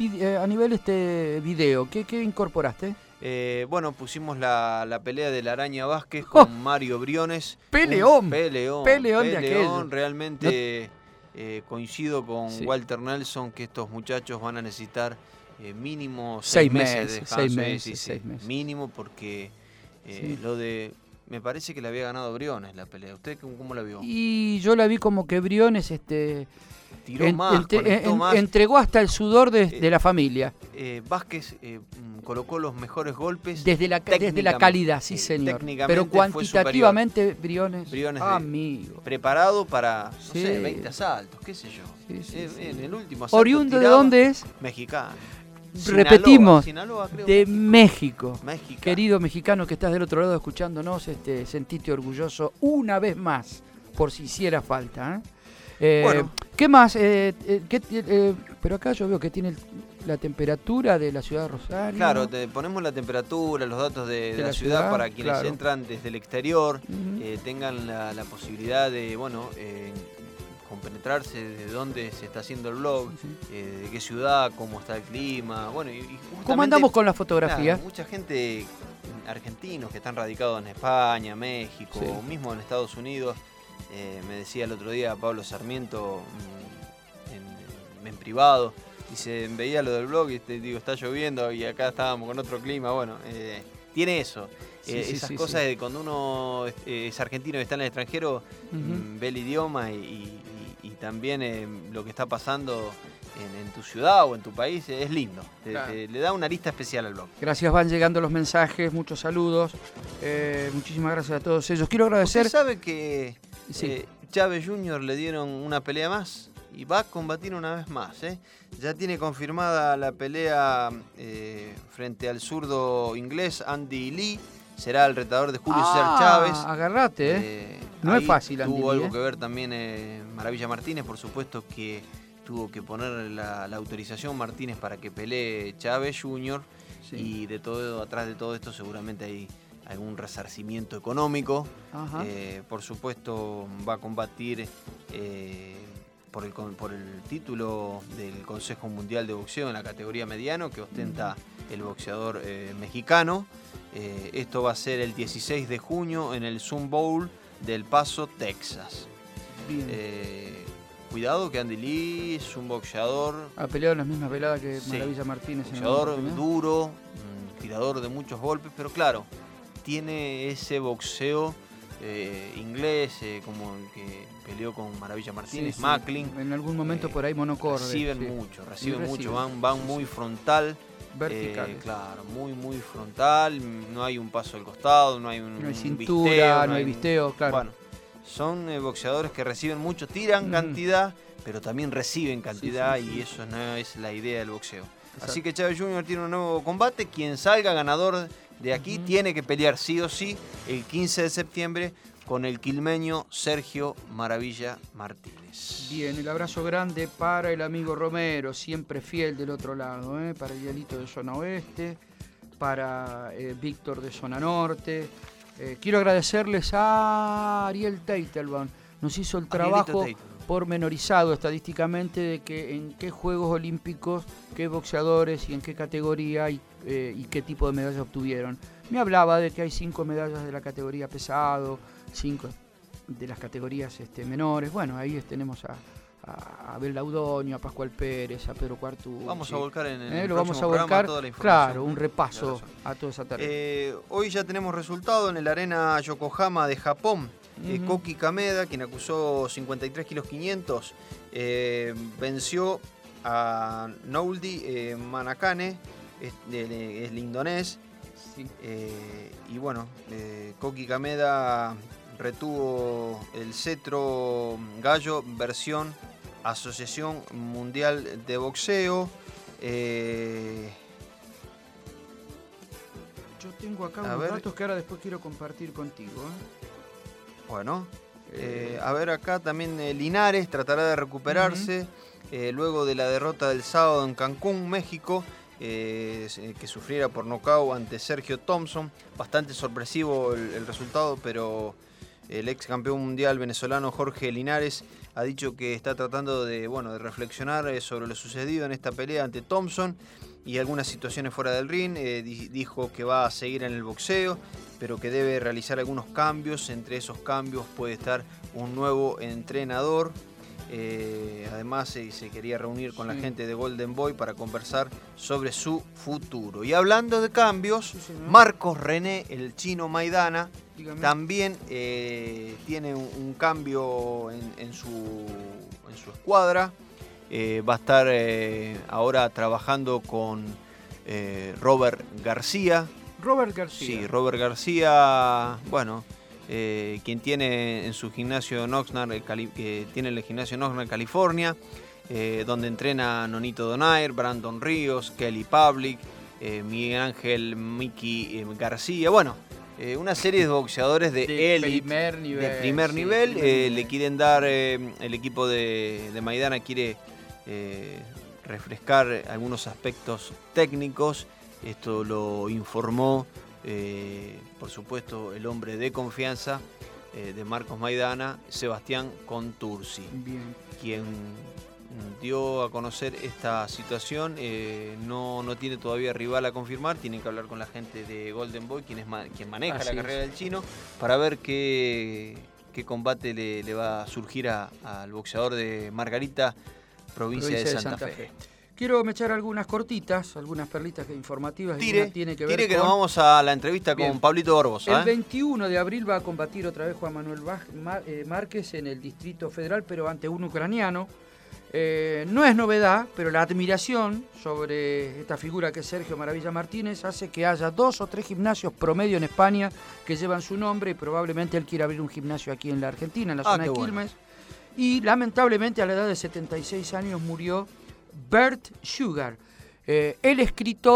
video, ¿qué incorporaste? Bueno, pusimos la pelea de la Araña Vázquez con Mario Briones. Peleón. Un peleón De aquello. Realmente coincido con Sí. Walter Nelson que estos muchachos van a necesitar mínimo 6 meses de meses, descanso. 6 Sí, meses, sí, 6 meses. mínimo, porque Sí. me parece que le había ganado Briones la pelea. ¿Usted cómo la vio? Y yo la vi como que Briones Tiró más, conectó más. entregó hasta el sudor de la familia. Vázquez colocó los mejores golpes. Desde la calidad, sí señor. Técnicamente Pero fue cuantitativamente Briones, Briones amigo. preparado para, no Sí. sé, 20 asaltos, qué sé yo. Sí, sí, sí. En el último asalto ¿Oriundo de tiraba. dónde es? Mexicano. Repetimos, Sinaloa, creo, de México. Mexicano. Querido mexicano que estás del otro lado escuchándonos, sentite orgulloso una vez más, por si hiciera falta. Bueno. ¿Qué más? Pero acá yo veo que tiene la temperatura de la ciudad de Rosario. Claro, te ponemos la temperatura, los datos de la ciudad para quienes claro. entran desde el exterior, Ujú. tengan la posibilidad de, compenetrarse de dónde se está haciendo el blog, Sí. de qué ciudad, cómo está el clima, y justamente, ¿Cómo andamos con la fotografía? Claro, mucha gente, argentinos que están radicados en España, México, Sí. o mismo en Estados Unidos, me decía el otro día Pablo Sarmiento en privado, dice, veía lo del blog y digo, está lloviendo y acá estábamos con otro clima, tiene eso. Sí, Esas sí, cosas sí. de cuando uno es argentino y está en el extranjero, Ujú. ve el idioma y también lo que está pasando en tu ciudad o en tu país es lindo. Claro. Le da una arista especial al blog. Gracias, van llegando los mensajes, muchos saludos. Muchísimas gracias a todos ellos. Quiero agradecer. ¿Usted sabe que Sí. Chávez Jr. le dieron una pelea más? Y va a combatir una vez más. Ya tiene confirmada la pelea frente al zurdo inglés Andy Lee. Será el retador de Julio César Chávez. Agarrate, No es fácil, Andy Tuvo Lee, algo que ver también Maravilla Martínez, por supuesto que tuvo que poner la autorización Martínez para que pelee Chávez Jr. Sí. y atrás de todo esto seguramente hay algún resarcimiento económico. Por supuesto va a combatir por el título del Consejo Mundial de Boxeo en la categoría mediano que ostenta el boxeador mexicano. Esto va a ser el 16 de junio en el Sun Bowl del Paso, Texas. Bien. Cuidado que Andy Lee es un boxeador... Ha peleado en las mismas veladas que Sí, Maravilla Martínez. boxeador duro, tirador de muchos golpes, pero claro, tiene ese boxeo inglés, como el que peleó con Maravilla Martínez, Macklin. En algún momento por ahí monocorde. Reciben mucho, van muy frontal. Vertical. Claro, muy frontal, no hay un paso al costado, no hay un cintura, visteo, no hay visteo, claro. Bueno, son boxeadores que reciben mucho, tiran cantidad, pero también reciben cantidad, y eso no es la idea del boxeo. Exacto. Así que Chávez Jr. tiene un nuevo combate. Quien salga ganador de aquí tiene que pelear sí o sí el 15 de septiembre con el quilmeño Sergio Maravilla Martínez. Bien, el abrazo grande para el amigo Romero, siempre fiel del otro lado, para el Hielito de Zona Oeste, para Víctor de Zona Norte. Quiero agradecerles a Ariel Teitelbaum, nos hizo el trabajo pormenorizado estadísticamente de que en qué Juegos Olímpicos, qué boxeadores y en qué categoría y qué tipo de medallas obtuvieron. Me hablaba de que hay 5 medallas de la categoría pesado, 5 de las categorías menores. Bueno, ahí tenemos a Abel Laudoño, a Pascual Pérez, a Pedro Cuartu. Vamos a volcar en el lo vamos a volcar, toda la información. Claro, un repaso a toda esa tarea. Hoy ya tenemos resultado en el Arena Yokohama de Japón. Koki Kameda, quien acusó 53 kilos 500, venció a Nouldi Manakane, es el indonés. Sí. Y bueno, Koki Kameda retuvo el cetro gallo versión Asociación Mundial de Boxeo. Yo tengo acá unos datos que ahora después quiero compartir contigo. Bueno, a ver acá también Linares tratará de recuperarse luego de la derrota del sábado en Cancún, México, que sufriera por nocaut ante Sergio Thompson. Bastante sorpresivo el resultado, pero el ex campeón mundial venezolano Jorge Linares ha dicho que está tratando de reflexionar sobre lo sucedido en esta pelea ante Thompson y algunas situaciones fuera del ring. Dijo que va a seguir en el boxeo, pero que debe realizar algunos cambios. Entre esos cambios puede estar un nuevo entrenador. Además se quería reunir con la gente de Golden Boy para conversar sobre su futuro. Y hablando de cambios, Marcos René, el chino Maidana, también tiene un cambio en su escuadra. Va a estar ahora trabajando con Robert García. Robert García. Sí, Robert García, quien tiene en su gimnasio en Oxnard, tiene el gimnasio en Oxnard, California, donde entrena Nonito Donaire, Brandon Ríos, Kelly Public, Miguel Ángel Miki García. Una serie de boxeadores de élite, primer nivel. Le quieren dar, el equipo de Maidana quiere refrescar algunos aspectos técnicos. Esto lo informó, por supuesto, el hombre de confianza de Marcos Maidana, Sebastián Contursi. Bien. Quien dio a conocer esta situación. No tiene todavía rival a confirmar. Tienen que hablar con la gente de Golden Boy, quien maneja la carrera del chino, para ver qué combate le va a surgir al boxeador de Margarita, provincia de Santa Fe. Quiero echar algunas cortitas, algunas perlitas informativas. Tire tiene que nos vamos a la entrevista con Pablito Borbos. El 21 de abril va a combatir otra vez Juan Manuel Márquez en el Distrito Federal, pero ante un ucraniano. No es novedad, pero la admiración sobre esta figura que es Sergio Maravilla Martínez hace que haya 2 o 3 gimnasios promedio en España que llevan su nombre, y probablemente él quiera abrir un gimnasio aquí en la Argentina, en la zona de Quilmes. Y lamentablemente a la edad de 76 años murió Bert Sugar, el escritor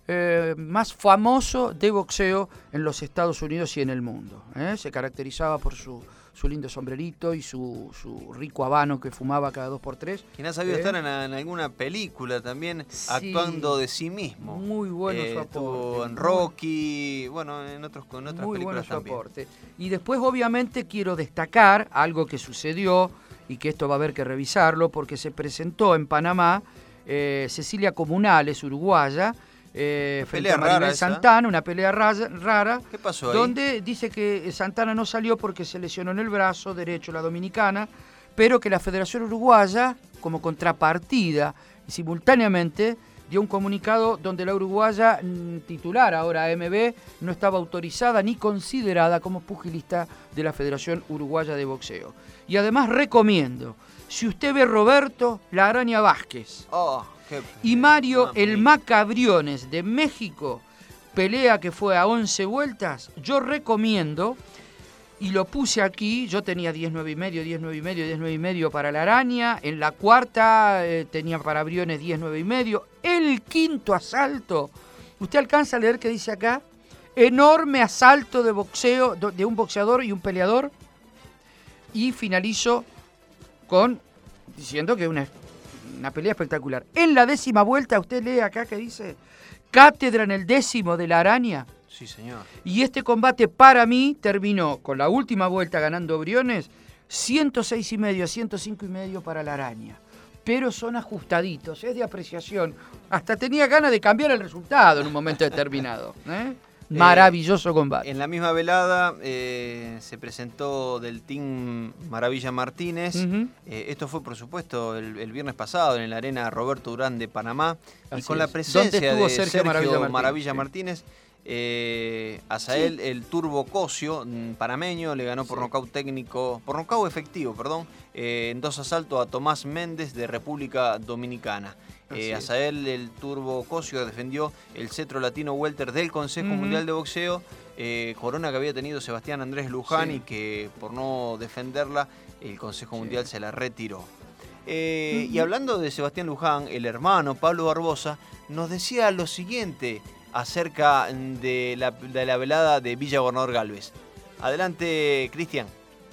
más famoso de boxeo en los Estados Unidos y en el mundo. Se caracterizaba por su lindo sombrerito y su rico habano que fumaba cada 2x3. Quien ha sabido estar en alguna película también, sí, actuando de sí mismo. Muy bueno su aporte. Estuvo en Rocky, bueno, en otras muy películas bueno su también. aporte. Y después, obviamente, quiero destacar algo que sucedió y que esto va a haber que revisarlo, porque se presentó en Panamá Cecilia Comunales, uruguaya, frente a Maribel Santana, una pelea rara. ¿Qué pasó ahí? Donde dice que Santana no salió porque se lesionó en el brazo derecho, la dominicana, pero que la Federación Uruguaya, como contrapartida y simultáneamente, dio un comunicado donde la uruguaya titular, ahora AMB, no estaba autorizada ni considerada como pugilista de la Federación Uruguaya de Boxeo. Y además recomiendo, si usted ve Roberto La Araña Vázquez y Mario El Macabriones de México, pelea que fue a 11 vueltas, yo recomiendo, y lo puse aquí, yo tenía 10-9,5 para La Araña, en la cuarta tenía para Briones 10-9,5, el quinto asalto, usted alcanza a leer que dice acá, enorme asalto de boxeo, de un boxeador y un peleador, y finalizo diciendo que una pelea espectacular. En la 10ª vuelta, usted lee acá que dice, cátedra en el 10º de La Araña. Sí, señor. Y este combate para mí terminó con la última vuelta ganando Briones, 106,5, 105,5 para La Araña. Pero son ajustaditos, es de apreciación. Hasta tenía ganas de cambiar el resultado en un momento determinado. Maravilloso combate. En la misma velada se presentó del Team Maravilla Martínez. Esto fue, por supuesto, el viernes pasado en la Arena Roberto Durán de Panamá. Así y con es. la presencia de Sergio Maravilla Martínez. Azael el Turbo Cosio, panameño, le ganó por nocaut técnico, por nocaut efectivo, en 2 asaltos a Tomás Méndez de República Dominicana. Azael el Turbo Cosio defendió el cetro latino welter del Consejo Mundial de Boxeo, corona que había tenido Sebastián Andrés Luján y que por no defenderla el Consejo Mundial se la retiró. Y hablando de Sebastián Luján, el hermano Pablo Barbosa nos decía lo siguiente acerca de la velada de Villa Gobernador Galvez. Adelante, Cristian.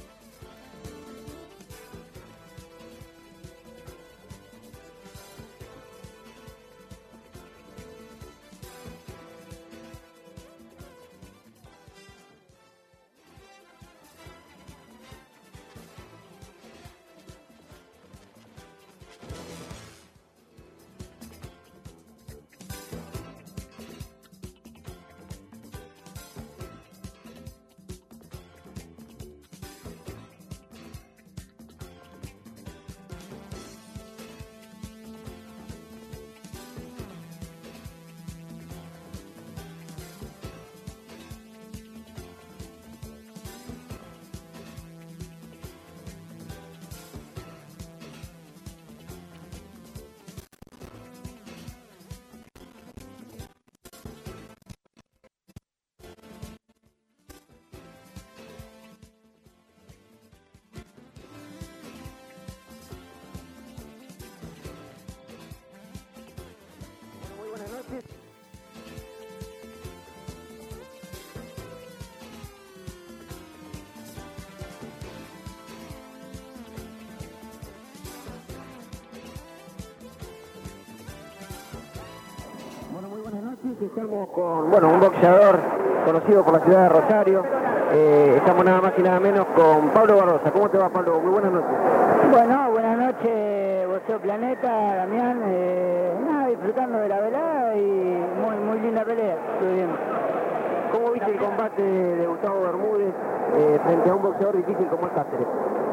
Estamos con un boxeador conocido por la ciudad de Rosario. Estamos nada más y nada menos con Pablo Barbosa. ¿Cómo te va, Pablo? Muy buenas noches. Bueno, buenas noches, Boxeo Planeta, Damián. Disfrutando de la velada y muy linda pelea. Estoy bien. ¿Cómo viste el combate de Gustavo Bermúdez frente a un boxeador difícil como es Cáceres?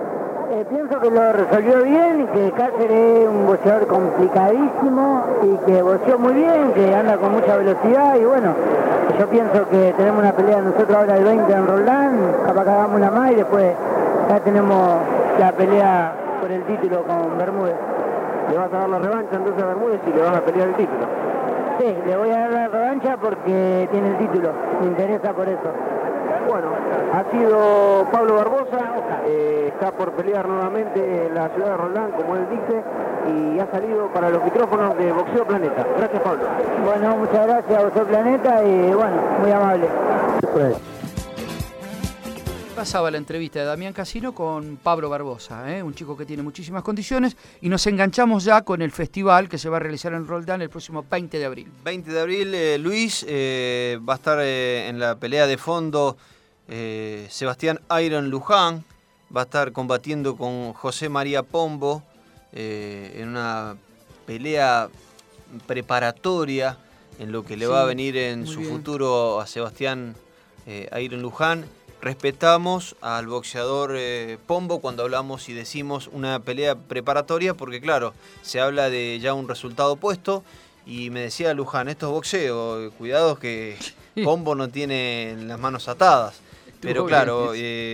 Pienso que lo resolvió bien y que Cáceres es un boxeador complicadísimo y que boxeó muy bien, que anda con mucha velocidad y bueno, yo pienso que tenemos una pelea nosotros ahora el 20 en Roldán, capaz que hagamos una más y después ya tenemos la pelea por el título con Bermúdez. ¿Le vas a dar la revancha entonces a Bermúdez y le vas a pelear el título? Sí, le voy a dar la revancha porque tiene el título, me interesa por eso. Bueno, ha sido Pablo Barbosa, está por pelear nuevamente en la ciudad de Roldán, como él dice, y ha salido para los micrófonos de Boxeo Planeta. Gracias, Pablo. Bueno, muchas gracias a Boxeo Planeta y bueno, muy amable. Pasaba la entrevista de Damián Casino con Pablo Barbosa, un chico que tiene muchísimas condiciones, y nos enganchamos ya con el festival que se va a realizar en Roldán el próximo 20 de abril. 20 de abril, Luis, va a estar en la pelea de fondo Sebastián Iron Luján, va a estar combatiendo con José María Pombo en una pelea preparatoria en lo que le va a venir en su futuro a Sebastián Iron Luján. Respetamos al boxeador Pombo cuando hablamos y decimos una pelea preparatoria porque claro, se habla de ya un resultado puesto y me decía Luján, esto es boxeo, cuidado que Pombo no tiene las manos atadas. Pero claro,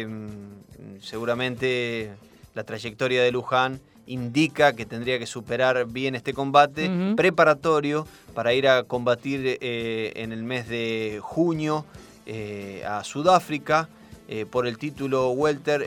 seguramente la trayectoria de Luján indica que tendría que superar bien este combate preparatorio para ir a combatir en el mes de junio a Sudáfrica por el título welter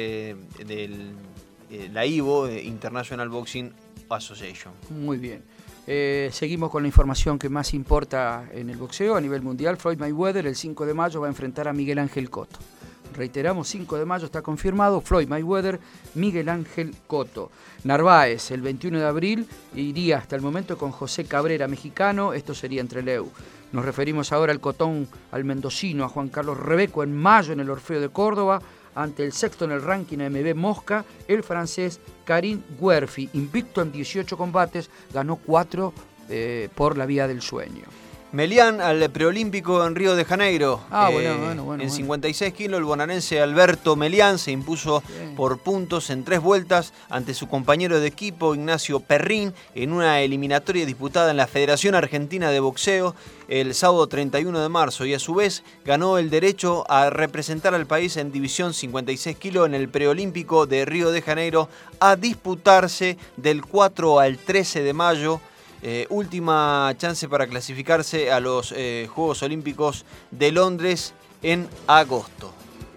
de la IBO, International Boxing Association. Muy bien. Seguimos con la información que más importa en el boxeo a nivel mundial. Floyd Mayweather el 5 de mayo va a enfrentar a Miguel Ángel Cotto. Reiteramos, 5 de mayo está confirmado, Floyd Mayweather, Miguel Ángel Cotto. Narváez, el 21 de abril, iría hasta el momento con José Cabrera, mexicano, esto sería entre Trelew. Nos referimos ahora al cotón, al mendocino, a Juan Carlos Rebeco en mayo en el Orfeo de Córdoba, ante el sexto en el ranking AMB Mosca, el francés Karim Guerfi, invicto en 18 combates, ganó 4 por la vía del sueño. Melián al preolímpico en Río de Janeiro. Bueno. En 56 kilos, el bonaerense Alberto Melián se impuso por puntos en 3 vueltas ante su compañero de equipo Ignacio Perrín en una eliminatoria disputada en la Federación Argentina de Boxeo el sábado 31 de marzo y a su vez ganó el derecho a representar al país en división 56 kilos en el preolímpico de Río de Janeiro a disputarse del 4 al 13 de mayo. Última chance para clasificarse a los Juegos Olímpicos de Londres en agosto.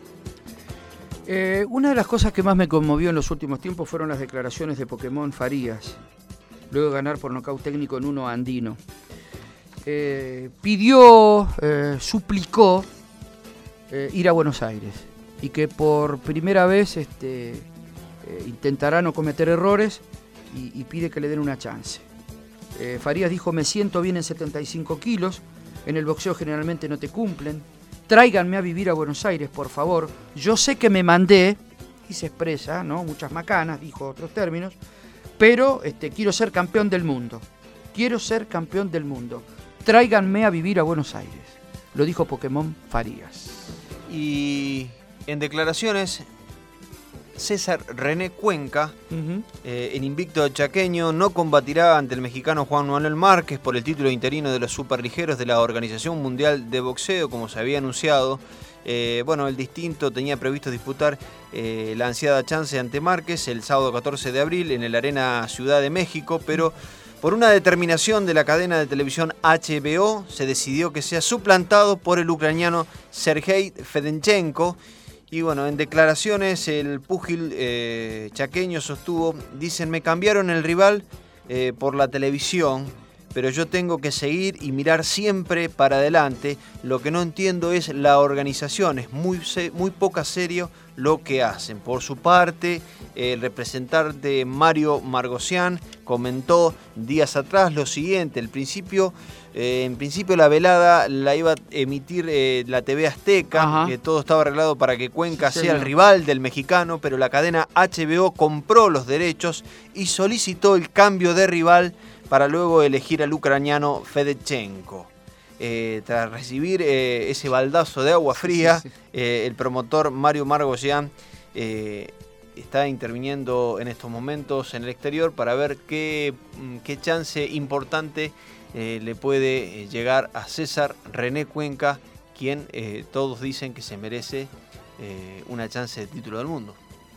Una de las cosas que más me conmovió en los últimos tiempos fueron las declaraciones de Pokémon Farías, luego de ganar por nocaut técnico en uno andino. Suplicó ir a Buenos Aires y que por primera vez intentará no cometer errores y pide que le den una chance. Farías dijo, me siento bien en 75 kilos, en el boxeo generalmente no te cumplen, tráiganme a vivir a Buenos Aires, por favor, yo sé que me mandé, y se expresa, ¿no? Muchas macanas, dijo otros términos, pero quiero ser campeón del mundo, tráiganme a vivir a Buenos Aires, lo dijo Pokémon Farías. Y en declaraciones, César René Cuenca, el invicto chaqueño, no combatirá ante el mexicano Juan Manuel Márquez por el título interino de los superligeros de la Organización Mundial de Boxeo, como se había anunciado. El distinto tenía previsto disputar la ansiada chance ante Márquez el sábado 14 de abril en el Arena Ciudad de México, pero por una determinación de la cadena de televisión HBO se decidió que sea suplantado por el ucraniano Sergei Fedenchenko. Y bueno, en declaraciones el púgil chaqueño sostuvo, dicen, me cambiaron el rival por la televisión, pero yo tengo que seguir y mirar siempre para adelante. Lo que no entiendo es la organización, es muy poco serio lo que hacen. Por su parte, el representante Mario Margosian comentó días atrás lo siguiente, en principio la velada la iba a emitir la TV Azteca, que todo estaba arreglado para que Cuenca sea el rival del mexicano, pero la cadena HBO compró los derechos y solicitó el cambio de rival para luego elegir al ucraniano Fedenchenko. Tras recibir ese baldazo de agua fría, el promotor Mario Margosian está interviniendo en estos momentos en el exterior para ver qué chance importante le puede llegar a César René Cuenca, quien todos dicen que se merece una chance de título del mundo.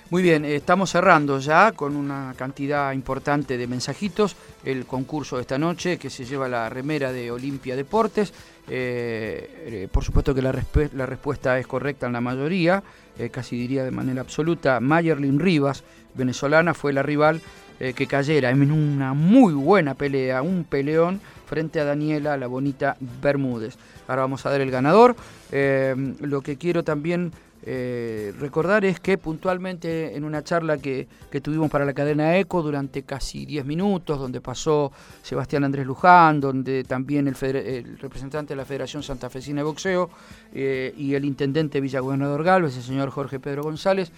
Muy bien, estamos cerrando ya con una cantidad importante de mensajitos el concurso de esta noche que se lleva la remera de Olimpia Deportes. Por supuesto que la respuesta es correcta en la mayoría, casi diría de manera absoluta. Mayerlin Rivas, venezolana, fue la rival que cayera en una muy buena pelea, un peleón frente a Daniela La Bonita Bermúdez. Ahora vamos a dar el ganador. Lo que quiero también recordar es que puntualmente en una charla que tuvimos para la cadena ECO durante casi 10 minutos, donde pasó Sebastián Andrés Luján, donde también el representante de la Federación Santafesina de Boxeo y el intendente Villagobernador Gálvez, el señor Jorge Pedro González,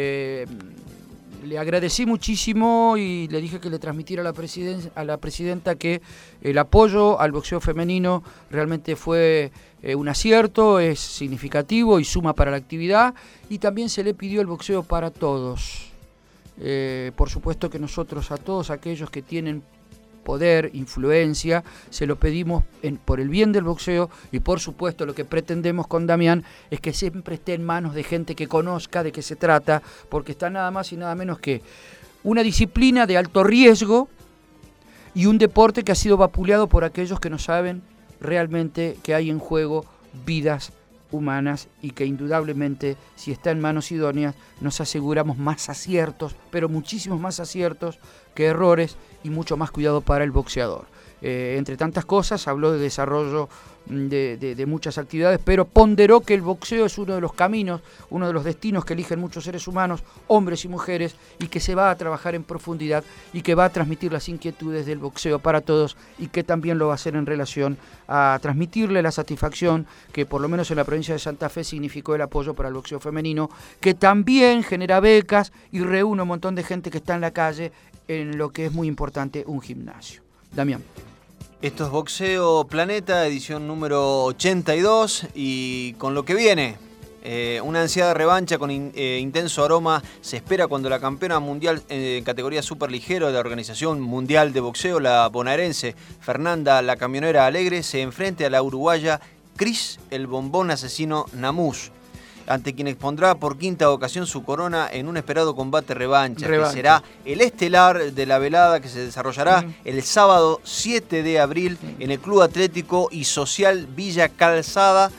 le agradecí muchísimo y le dije que le transmitiera a la presidenta que el apoyo al boxeo femenino realmente fue un acierto, es significativo y suma para la actividad, y también se le pidió el boxeo para todos. Por supuesto que nosotros a todos aquellos que tienen poder, influencia, se lo pedimos por el bien del boxeo, y por supuesto lo que pretendemos con Damián es que siempre esté en manos de gente que conozca de qué se trata, porque está nada más y nada menos que una disciplina de alto riesgo y un deporte que ha sido vapuleado por aquellos que no saben realmente que hay en juego vidas humanas, y que indudablemente si está en manos idóneas nos aseguramos más aciertos, pero muchísimos más aciertos que errores, y mucho más cuidado para el boxeador. Entre tantas cosas habló de desarrollo de muchas actividades, pero ponderó que el boxeo es uno de los caminos, uno de los destinos que eligen muchos seres humanos, hombres y mujeres, y que se va a trabajar en profundidad y que va a transmitir las inquietudes del boxeo para todos, y que también lo va a hacer en relación a transmitirle la satisfacción que por lo menos en la provincia de Santa Fe significó el apoyo para el boxeo femenino, que también genera becas y reúne un montón de gente que está en la calle en lo que es muy importante, un gimnasio. Damián. Esto es Boxeo Planeta, edición número 82, y con lo que viene, una ansiada revancha con intenso aroma se espera cuando la campeona mundial en categoría superligero de la Organización Mundial de Boxeo, la bonaerense Fernanda La Camionera Alegre, se enfrente a la uruguaya Cris el Bombón Asesino Namuz, ante quien expondrá por quinta ocasión su corona en un esperado combate revancha, que será el estelar de la velada, que se desarrollará el sábado 7 de abril en el Club Atlético y Social Villa Calzada,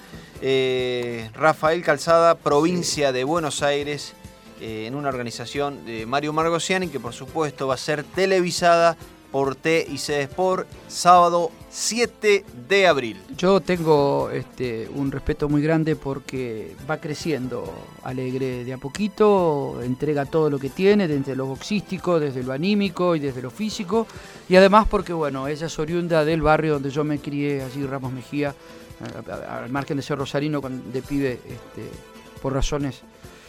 Rafael Calzada, provincia de Buenos Aires, en una organización de Mario Margosiani, que por supuesto va a ser televisada por TIC Sport, sábado 7 de abril. Yo tengo un respeto muy grande porque va creciendo Alegre de a poquito, entrega todo lo que tiene, desde lo boxístico, desde lo anímico y desde lo físico, y además porque bueno, ella es oriunda del barrio donde yo me crié, allí Ramos Mejía, al margen de ser rosarino de pibe, por razones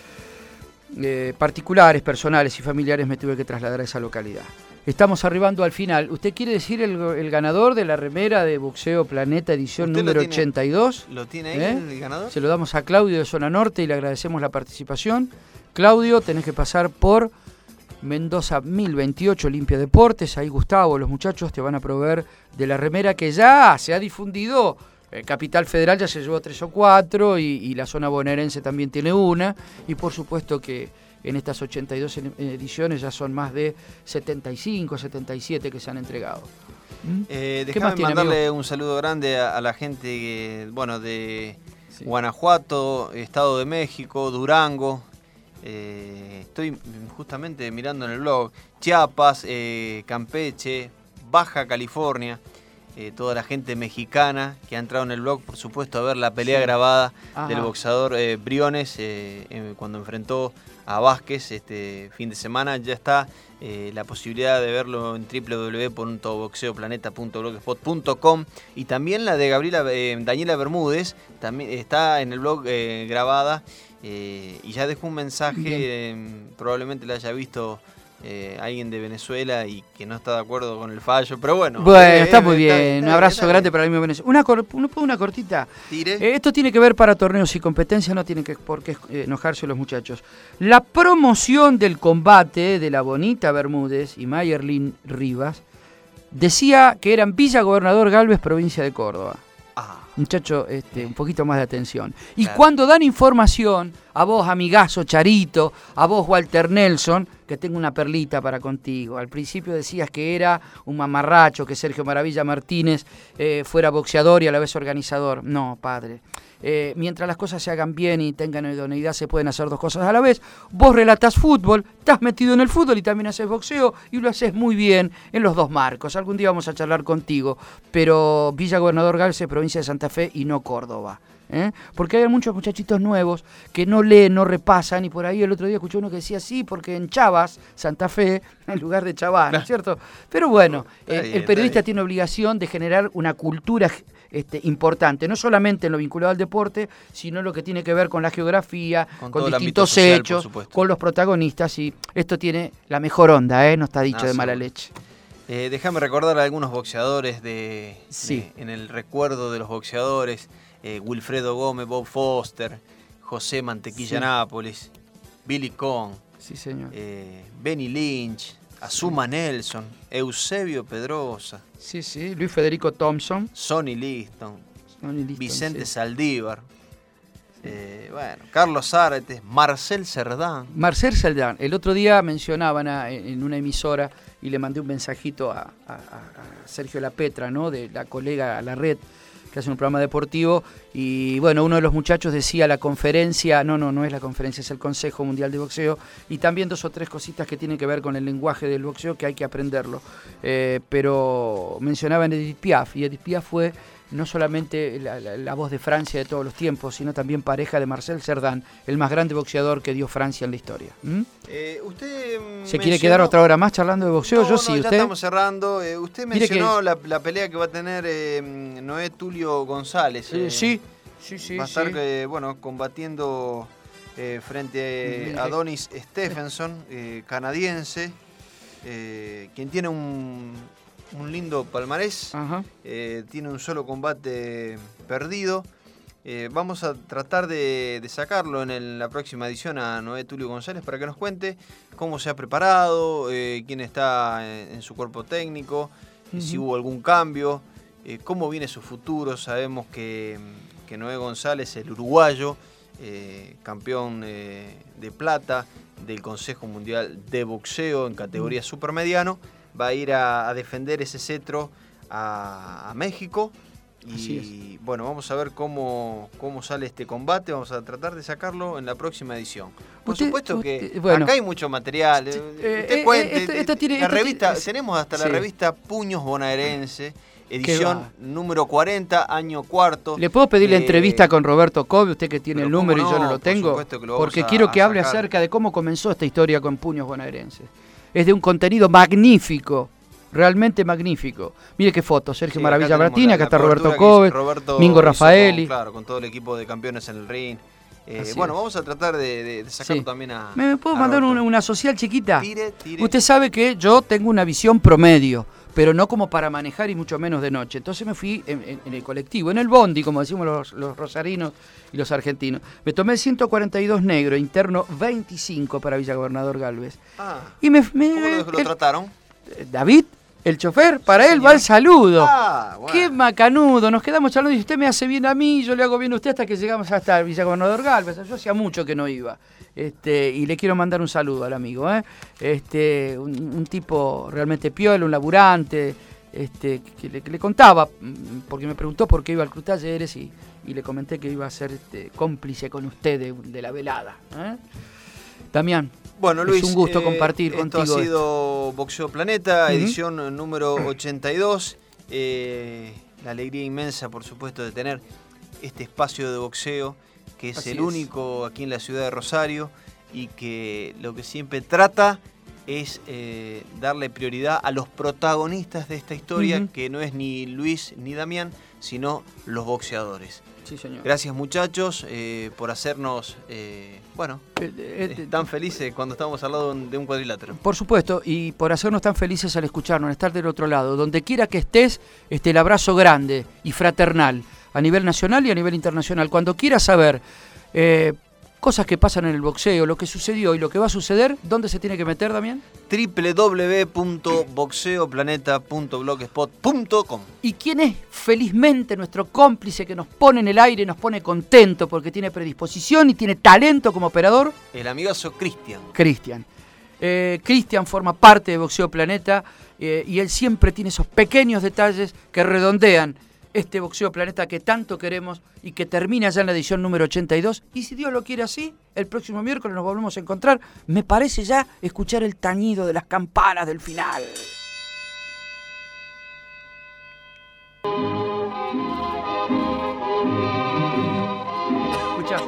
particulares, personales y familiares me tuve que trasladar a esa localidad. Estamos arribando al final. ¿Usted quiere decir el ganador de la remera de Boxeo Planeta edición número 82? ¿Lo tiene ahí el ganador? Se lo damos a Claudio de Zona Norte y le agradecemos la participación. Claudio, tenés que pasar por Mendoza 1028 Olimpia Deportes. Ahí Gustavo, los muchachos te van a proveer de la remera que ya se ha difundido. Capital Federal ya se llevó 3 o 4 y la zona bonaerense también tiene una. Y por supuesto que en estas 82 ediciones ya son más de 75, 77 que se han entregado. Déjame mandarle un saludo grande a la gente de Guanajuato, Estado de México, Durango. Estoy justamente mirando en el blog. Chiapas, Campeche, Baja California. Toda la gente mexicana que ha entrado en el blog, por supuesto, a ver la pelea grabada del boxeador Briones cuando enfrentó a Vázquez este fin de semana. Ya está la posibilidad de verlo en www.boxeoplaneta.blogspot.com, y también la de Daniela Bermúdez también está en el blog grabada, y ya dejó un mensaje, probablemente la haya visto alguien de Venezuela y que no está de acuerdo con el fallo, pero bueno. Bueno, está muy bien. Un abrazo grande para el mismo Venezuela. Una cortita. ¿Tire? Esto tiene que ver para torneos y competencias, no tienen por qué enojarse los muchachos. La promoción del combate de la Bonita Bermúdez y Mayerlin Rivas decía que eran Villa Gobernador Gálvez, provincia de Córdoba. muchacho, un poquito más de atención. Y Claro. cuando dan información, a vos, amigazo Charito, a vos, Walter Nelson, que tengo una perlita para contigo. Al principio decías que era un mamarracho, que Sergio Maravilla Martínez fuera boxeador y a la vez organizador. No, padre. Mientras las cosas se hagan bien y tengan idoneidad, se pueden hacer dos cosas a la vez. Vos relatás fútbol, estás metido en el fútbol y también haces boxeo y lo haces muy bien en los dos marcos. Algún día vamos a charlar contigo, pero Villa Gobernador Galvez, provincia de Santa Fe y no Córdoba. Porque hay muchos muchachitos nuevos que no leen, no repasan, y por ahí el otro día escuché uno que decía sí, porque en Chavas, Santa Fe, en lugar de Chaván, ¿no es cierto? Pero bueno, el periodista tiene obligación de generar una cultura importante, no solamente en lo vinculado al deporte, sino en lo que tiene que ver con la geografía, con distintos social, hechos, con los protagonistas, y esto tiene la mejor onda, no está dicho de mala leche. Déjame recordar a algunos boxeadores Sí. en el recuerdo de los boxeadores. Wilfredo Gómez, Bob Foster, José Mantequilla Sí. Nápoles, Billy Conn, Sí, señor. Benny Lynch, Azuma Nelson, Eusebio Pedrosa, Sí, Luis Federico Thompson, Sonny Liston, Vicente sí. Saldívar, Carlos Zárate, Marcel Cerdán. Marcel Saldán, el otro día mencionaban en una emisora y le mandé un mensajito a Sergio Lapetra, ¿no? De la colega a la red, que hace un programa deportivo, y bueno, uno de los muchachos decía la conferencia, no es la conferencia, es el Consejo Mundial de Boxeo, y también 2 o 3 cositas que tienen que ver con el lenguaje del boxeo que hay que aprenderlo. Pero mencionaban Edith Piaf, y Edith Piaf fue no solamente la voz de Francia de todos los tiempos, sino también pareja de Marcel Cerdán, el más grande boxeador que dio Francia en la historia. Usted ¿Se quiere quedar otra hora más charlando de boxeo? Yo sí, ya ¿usted? estamos cerrando. Usted mencionó la pelea que va a tener Noé Tulio González. Sí. Va a estar combatiendo frente a Adonis Stephenson, canadiense, quien tiene un lindo palmarés. Ajá. Tiene un solo combate perdido. Vamos a tratar de sacarlo en la próxima edición a Noé Tulio González para que nos cuente cómo se ha preparado, quién está en su cuerpo técnico, si hubo algún cambio, cómo viene su futuro. Sabemos que Noé González, el uruguayo, campeón de plata del Consejo Mundial de Boxeo en categoría supermediano, va a ir a defender ese cetro a México. Y bueno, vamos a ver cómo sale este combate. Vamos a tratar de sacarlo en la próxima edición. Por supuesto que acá hay mucho material. Usted cuente. La revista, tenemos hasta la revista Puños Bonaerense, edición número 40, año cuarto. ¿Le puedo pedir la entrevista con Roberto Cove, usted que tiene el número y yo no lo tengo? Porque quiero que hable acerca de cómo comenzó esta historia con Puños Bonaerenses. Es de un contenido magnífico. Realmente magnífico. Mire qué foto, Sergio Maravilla Martínez, acá está Roberto Cove, Mingo Rafaeli. Con todo el equipo de campeones en el ring. Vamos a tratar de sacarlo también a... ¿Me puedo mandar una social chiquita? Tire. Usted sabe que yo tengo una visión promedio, pero no como para manejar y mucho menos de noche. Entonces me fui en el colectivo, en el bondi, como decimos los rosarinos y los argentinos. Me tomé el 142 negro, interno 25 para Villa Gobernador Galvez. Y ¿Cómo lo trataron? David, el chofer, para él va el saludo. Bueno. Qué macanudo, nos quedamos charlando y usted me hace bien a mí, yo le hago bien a usted hasta que llegamos hasta Villa Gobernador Galvez. Yo hacía mucho que no iba. Y le quiero mandar un saludo al amigo. Un tipo realmente piola, un laburante, que le contaba, porque me preguntó por qué iba al Club Talleres y le comenté que iba a ser cómplice con usted de la velada. Damián. Bueno, Luis, es un gusto compartir contigo. Esto ha sido Boxeo Planeta, edición número 82. La alegría inmensa, por supuesto, de tener este espacio de boxeo, que es el único aquí en la ciudad de Rosario, y que lo que siempre trata es darle prioridad a los protagonistas de esta historia, que no es ni Luis ni Damián, sino los boxeadores. Sí, señor. Gracias, muchachos, por hacernos tan felices cuando estamos al lado de un cuadrilátero. Por supuesto, y por hacernos tan felices al escucharnos, estar del otro lado. Donde quiera que estés, el abrazo grande y fraternal, a nivel nacional y a nivel internacional. Cuando quieras saber cosas que pasan en el boxeo, lo que sucedió y lo que va a suceder, ¿dónde se tiene que meter, Damián? www.boxeoplaneta.blogspot.com. ¿Y quién es felizmente nuestro cómplice que nos pone en el aire y nos pone contento porque tiene predisposición y tiene talento como operador? El amigazo Cristian. Cristian forma parte de Boxeo Planeta y él siempre tiene esos pequeños detalles que redondean este Boxeo Planeta que tanto queremos y que termina ya en la edición número 82. Y si Dios lo quiere así, el próximo miércoles nos volvemos a encontrar. Me parece ya escuchar el tañido de las campanas del final. Escuchá.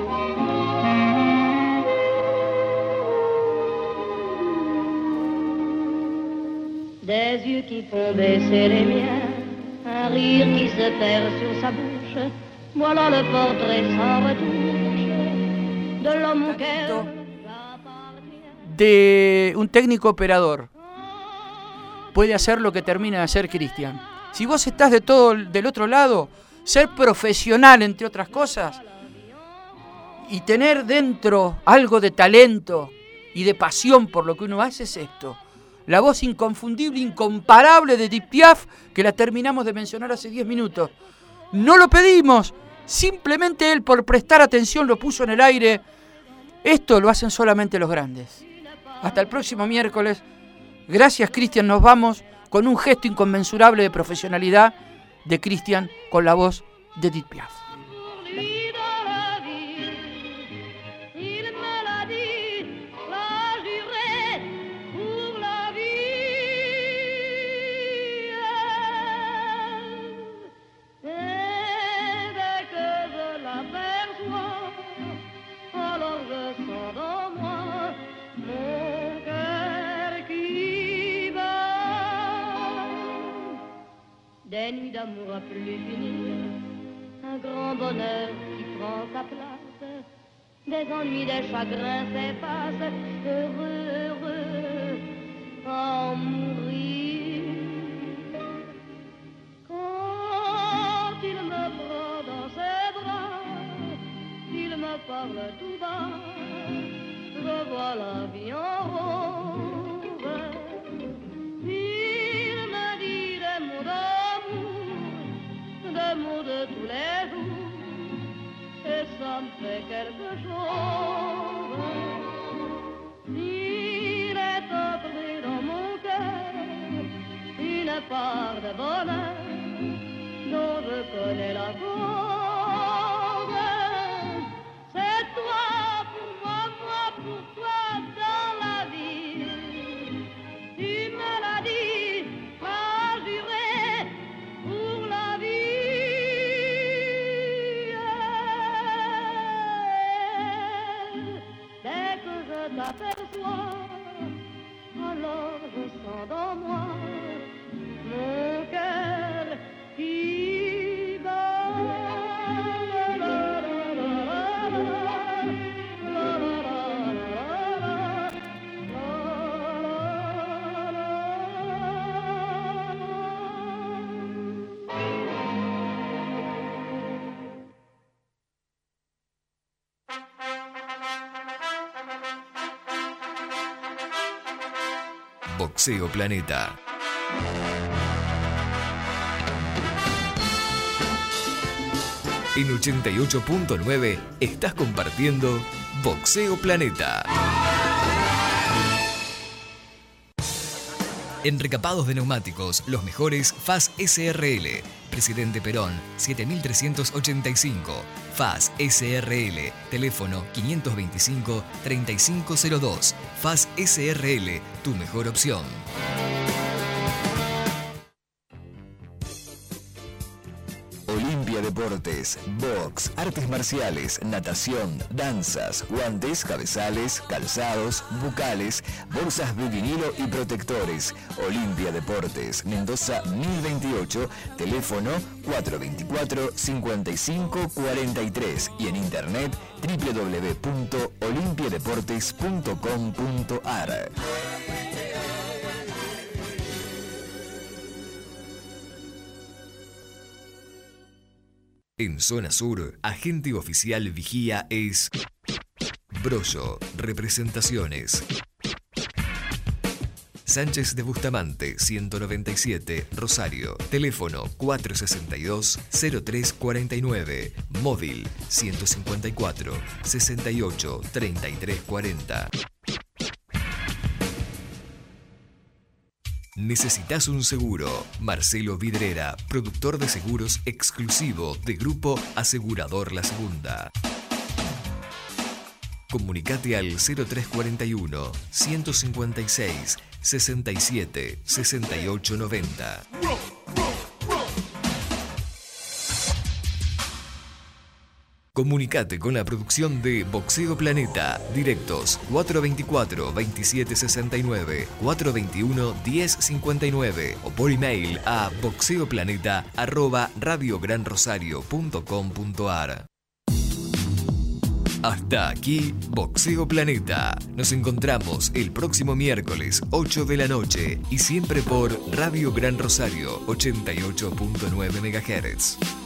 Des yeux qui font baisser les miens, un rire qui se perd sur sa bouche, voilà le portrait sans retouche de l'homme auquel j'appartiens. De un técnico operador puede hacer lo que termina de hacer Cristian. Si vos estás del otro lado, ser profesional entre otras cosas y tener dentro algo de talento y de pasión por lo que uno hace es esto. La voz inconfundible, incomparable de Edith Piaf, que la terminamos de mencionar hace 10 minutos. No lo pedimos, simplemente él por prestar atención lo puso en el aire. Esto lo hacen solamente los grandes. Hasta el próximo miércoles. Gracias, Cristian, nos vamos con un gesto inconmensurable de profesionalidad de Cristian con la voz de Edith Piaf. Des nuits d'amour à plus finir, un grand bonheur qui prend sa place, des ennuis, des chagrins s'effacent, heureux, heureux, à en mourir. Quand il me prend dans ses bras, il me parle tout bas, je vois la vie en rose. Il me dit des mots des mots de tous les jours, et ça me fait quelque chose. Il est entré dans mon cœur une part de bonheur dont je connais la cause. C'est toi pour moi, moi pour toi dans la vie. Tu me l'as dit, m'as juré pour la vie. Dès que je t'aperçois, alors je sens dans moi mon cœur qui bat. Boxeo Planeta. En 88.9 estás compartiendo Boxeo Planeta. En recapados de neumáticos, los mejores FAS SRL. Presidente Perón, 7385. FAS SRL. Teléfono 525-3502. FAS SRL, tu mejor opción. Olimpia Deportes, box, artes marciales, natación, danzas, guantes, cabezales, calzados, bucales, bolsas de vinilo y protectores. Olimpia Deportes, Mendoza 1028, teléfono 424-5543 y en internet www.olimpiadeportes.com.ar. En Zona Sur, agente oficial vigía es Brollo, representaciones. Sánchez de Bustamante, 197, Rosario. Teléfono 462-0349. Móvil 154-68-3340. ¿Necesitas un seguro? Marcelo Vidrera, productor de seguros exclusivo de Grupo Asegurador La Segunda. Comunicate al 0341 156 67 68 90. Comunicate con la producción de Boxeo Planeta. Directos 424-2769, 421-1059 o por email a boxeoplaneta@radiogranrosario.com.ar. Hasta aquí Boxeo Planeta. Nos encontramos el próximo miércoles 8 de la noche y siempre por Radio Gran Rosario 88.9 MHz.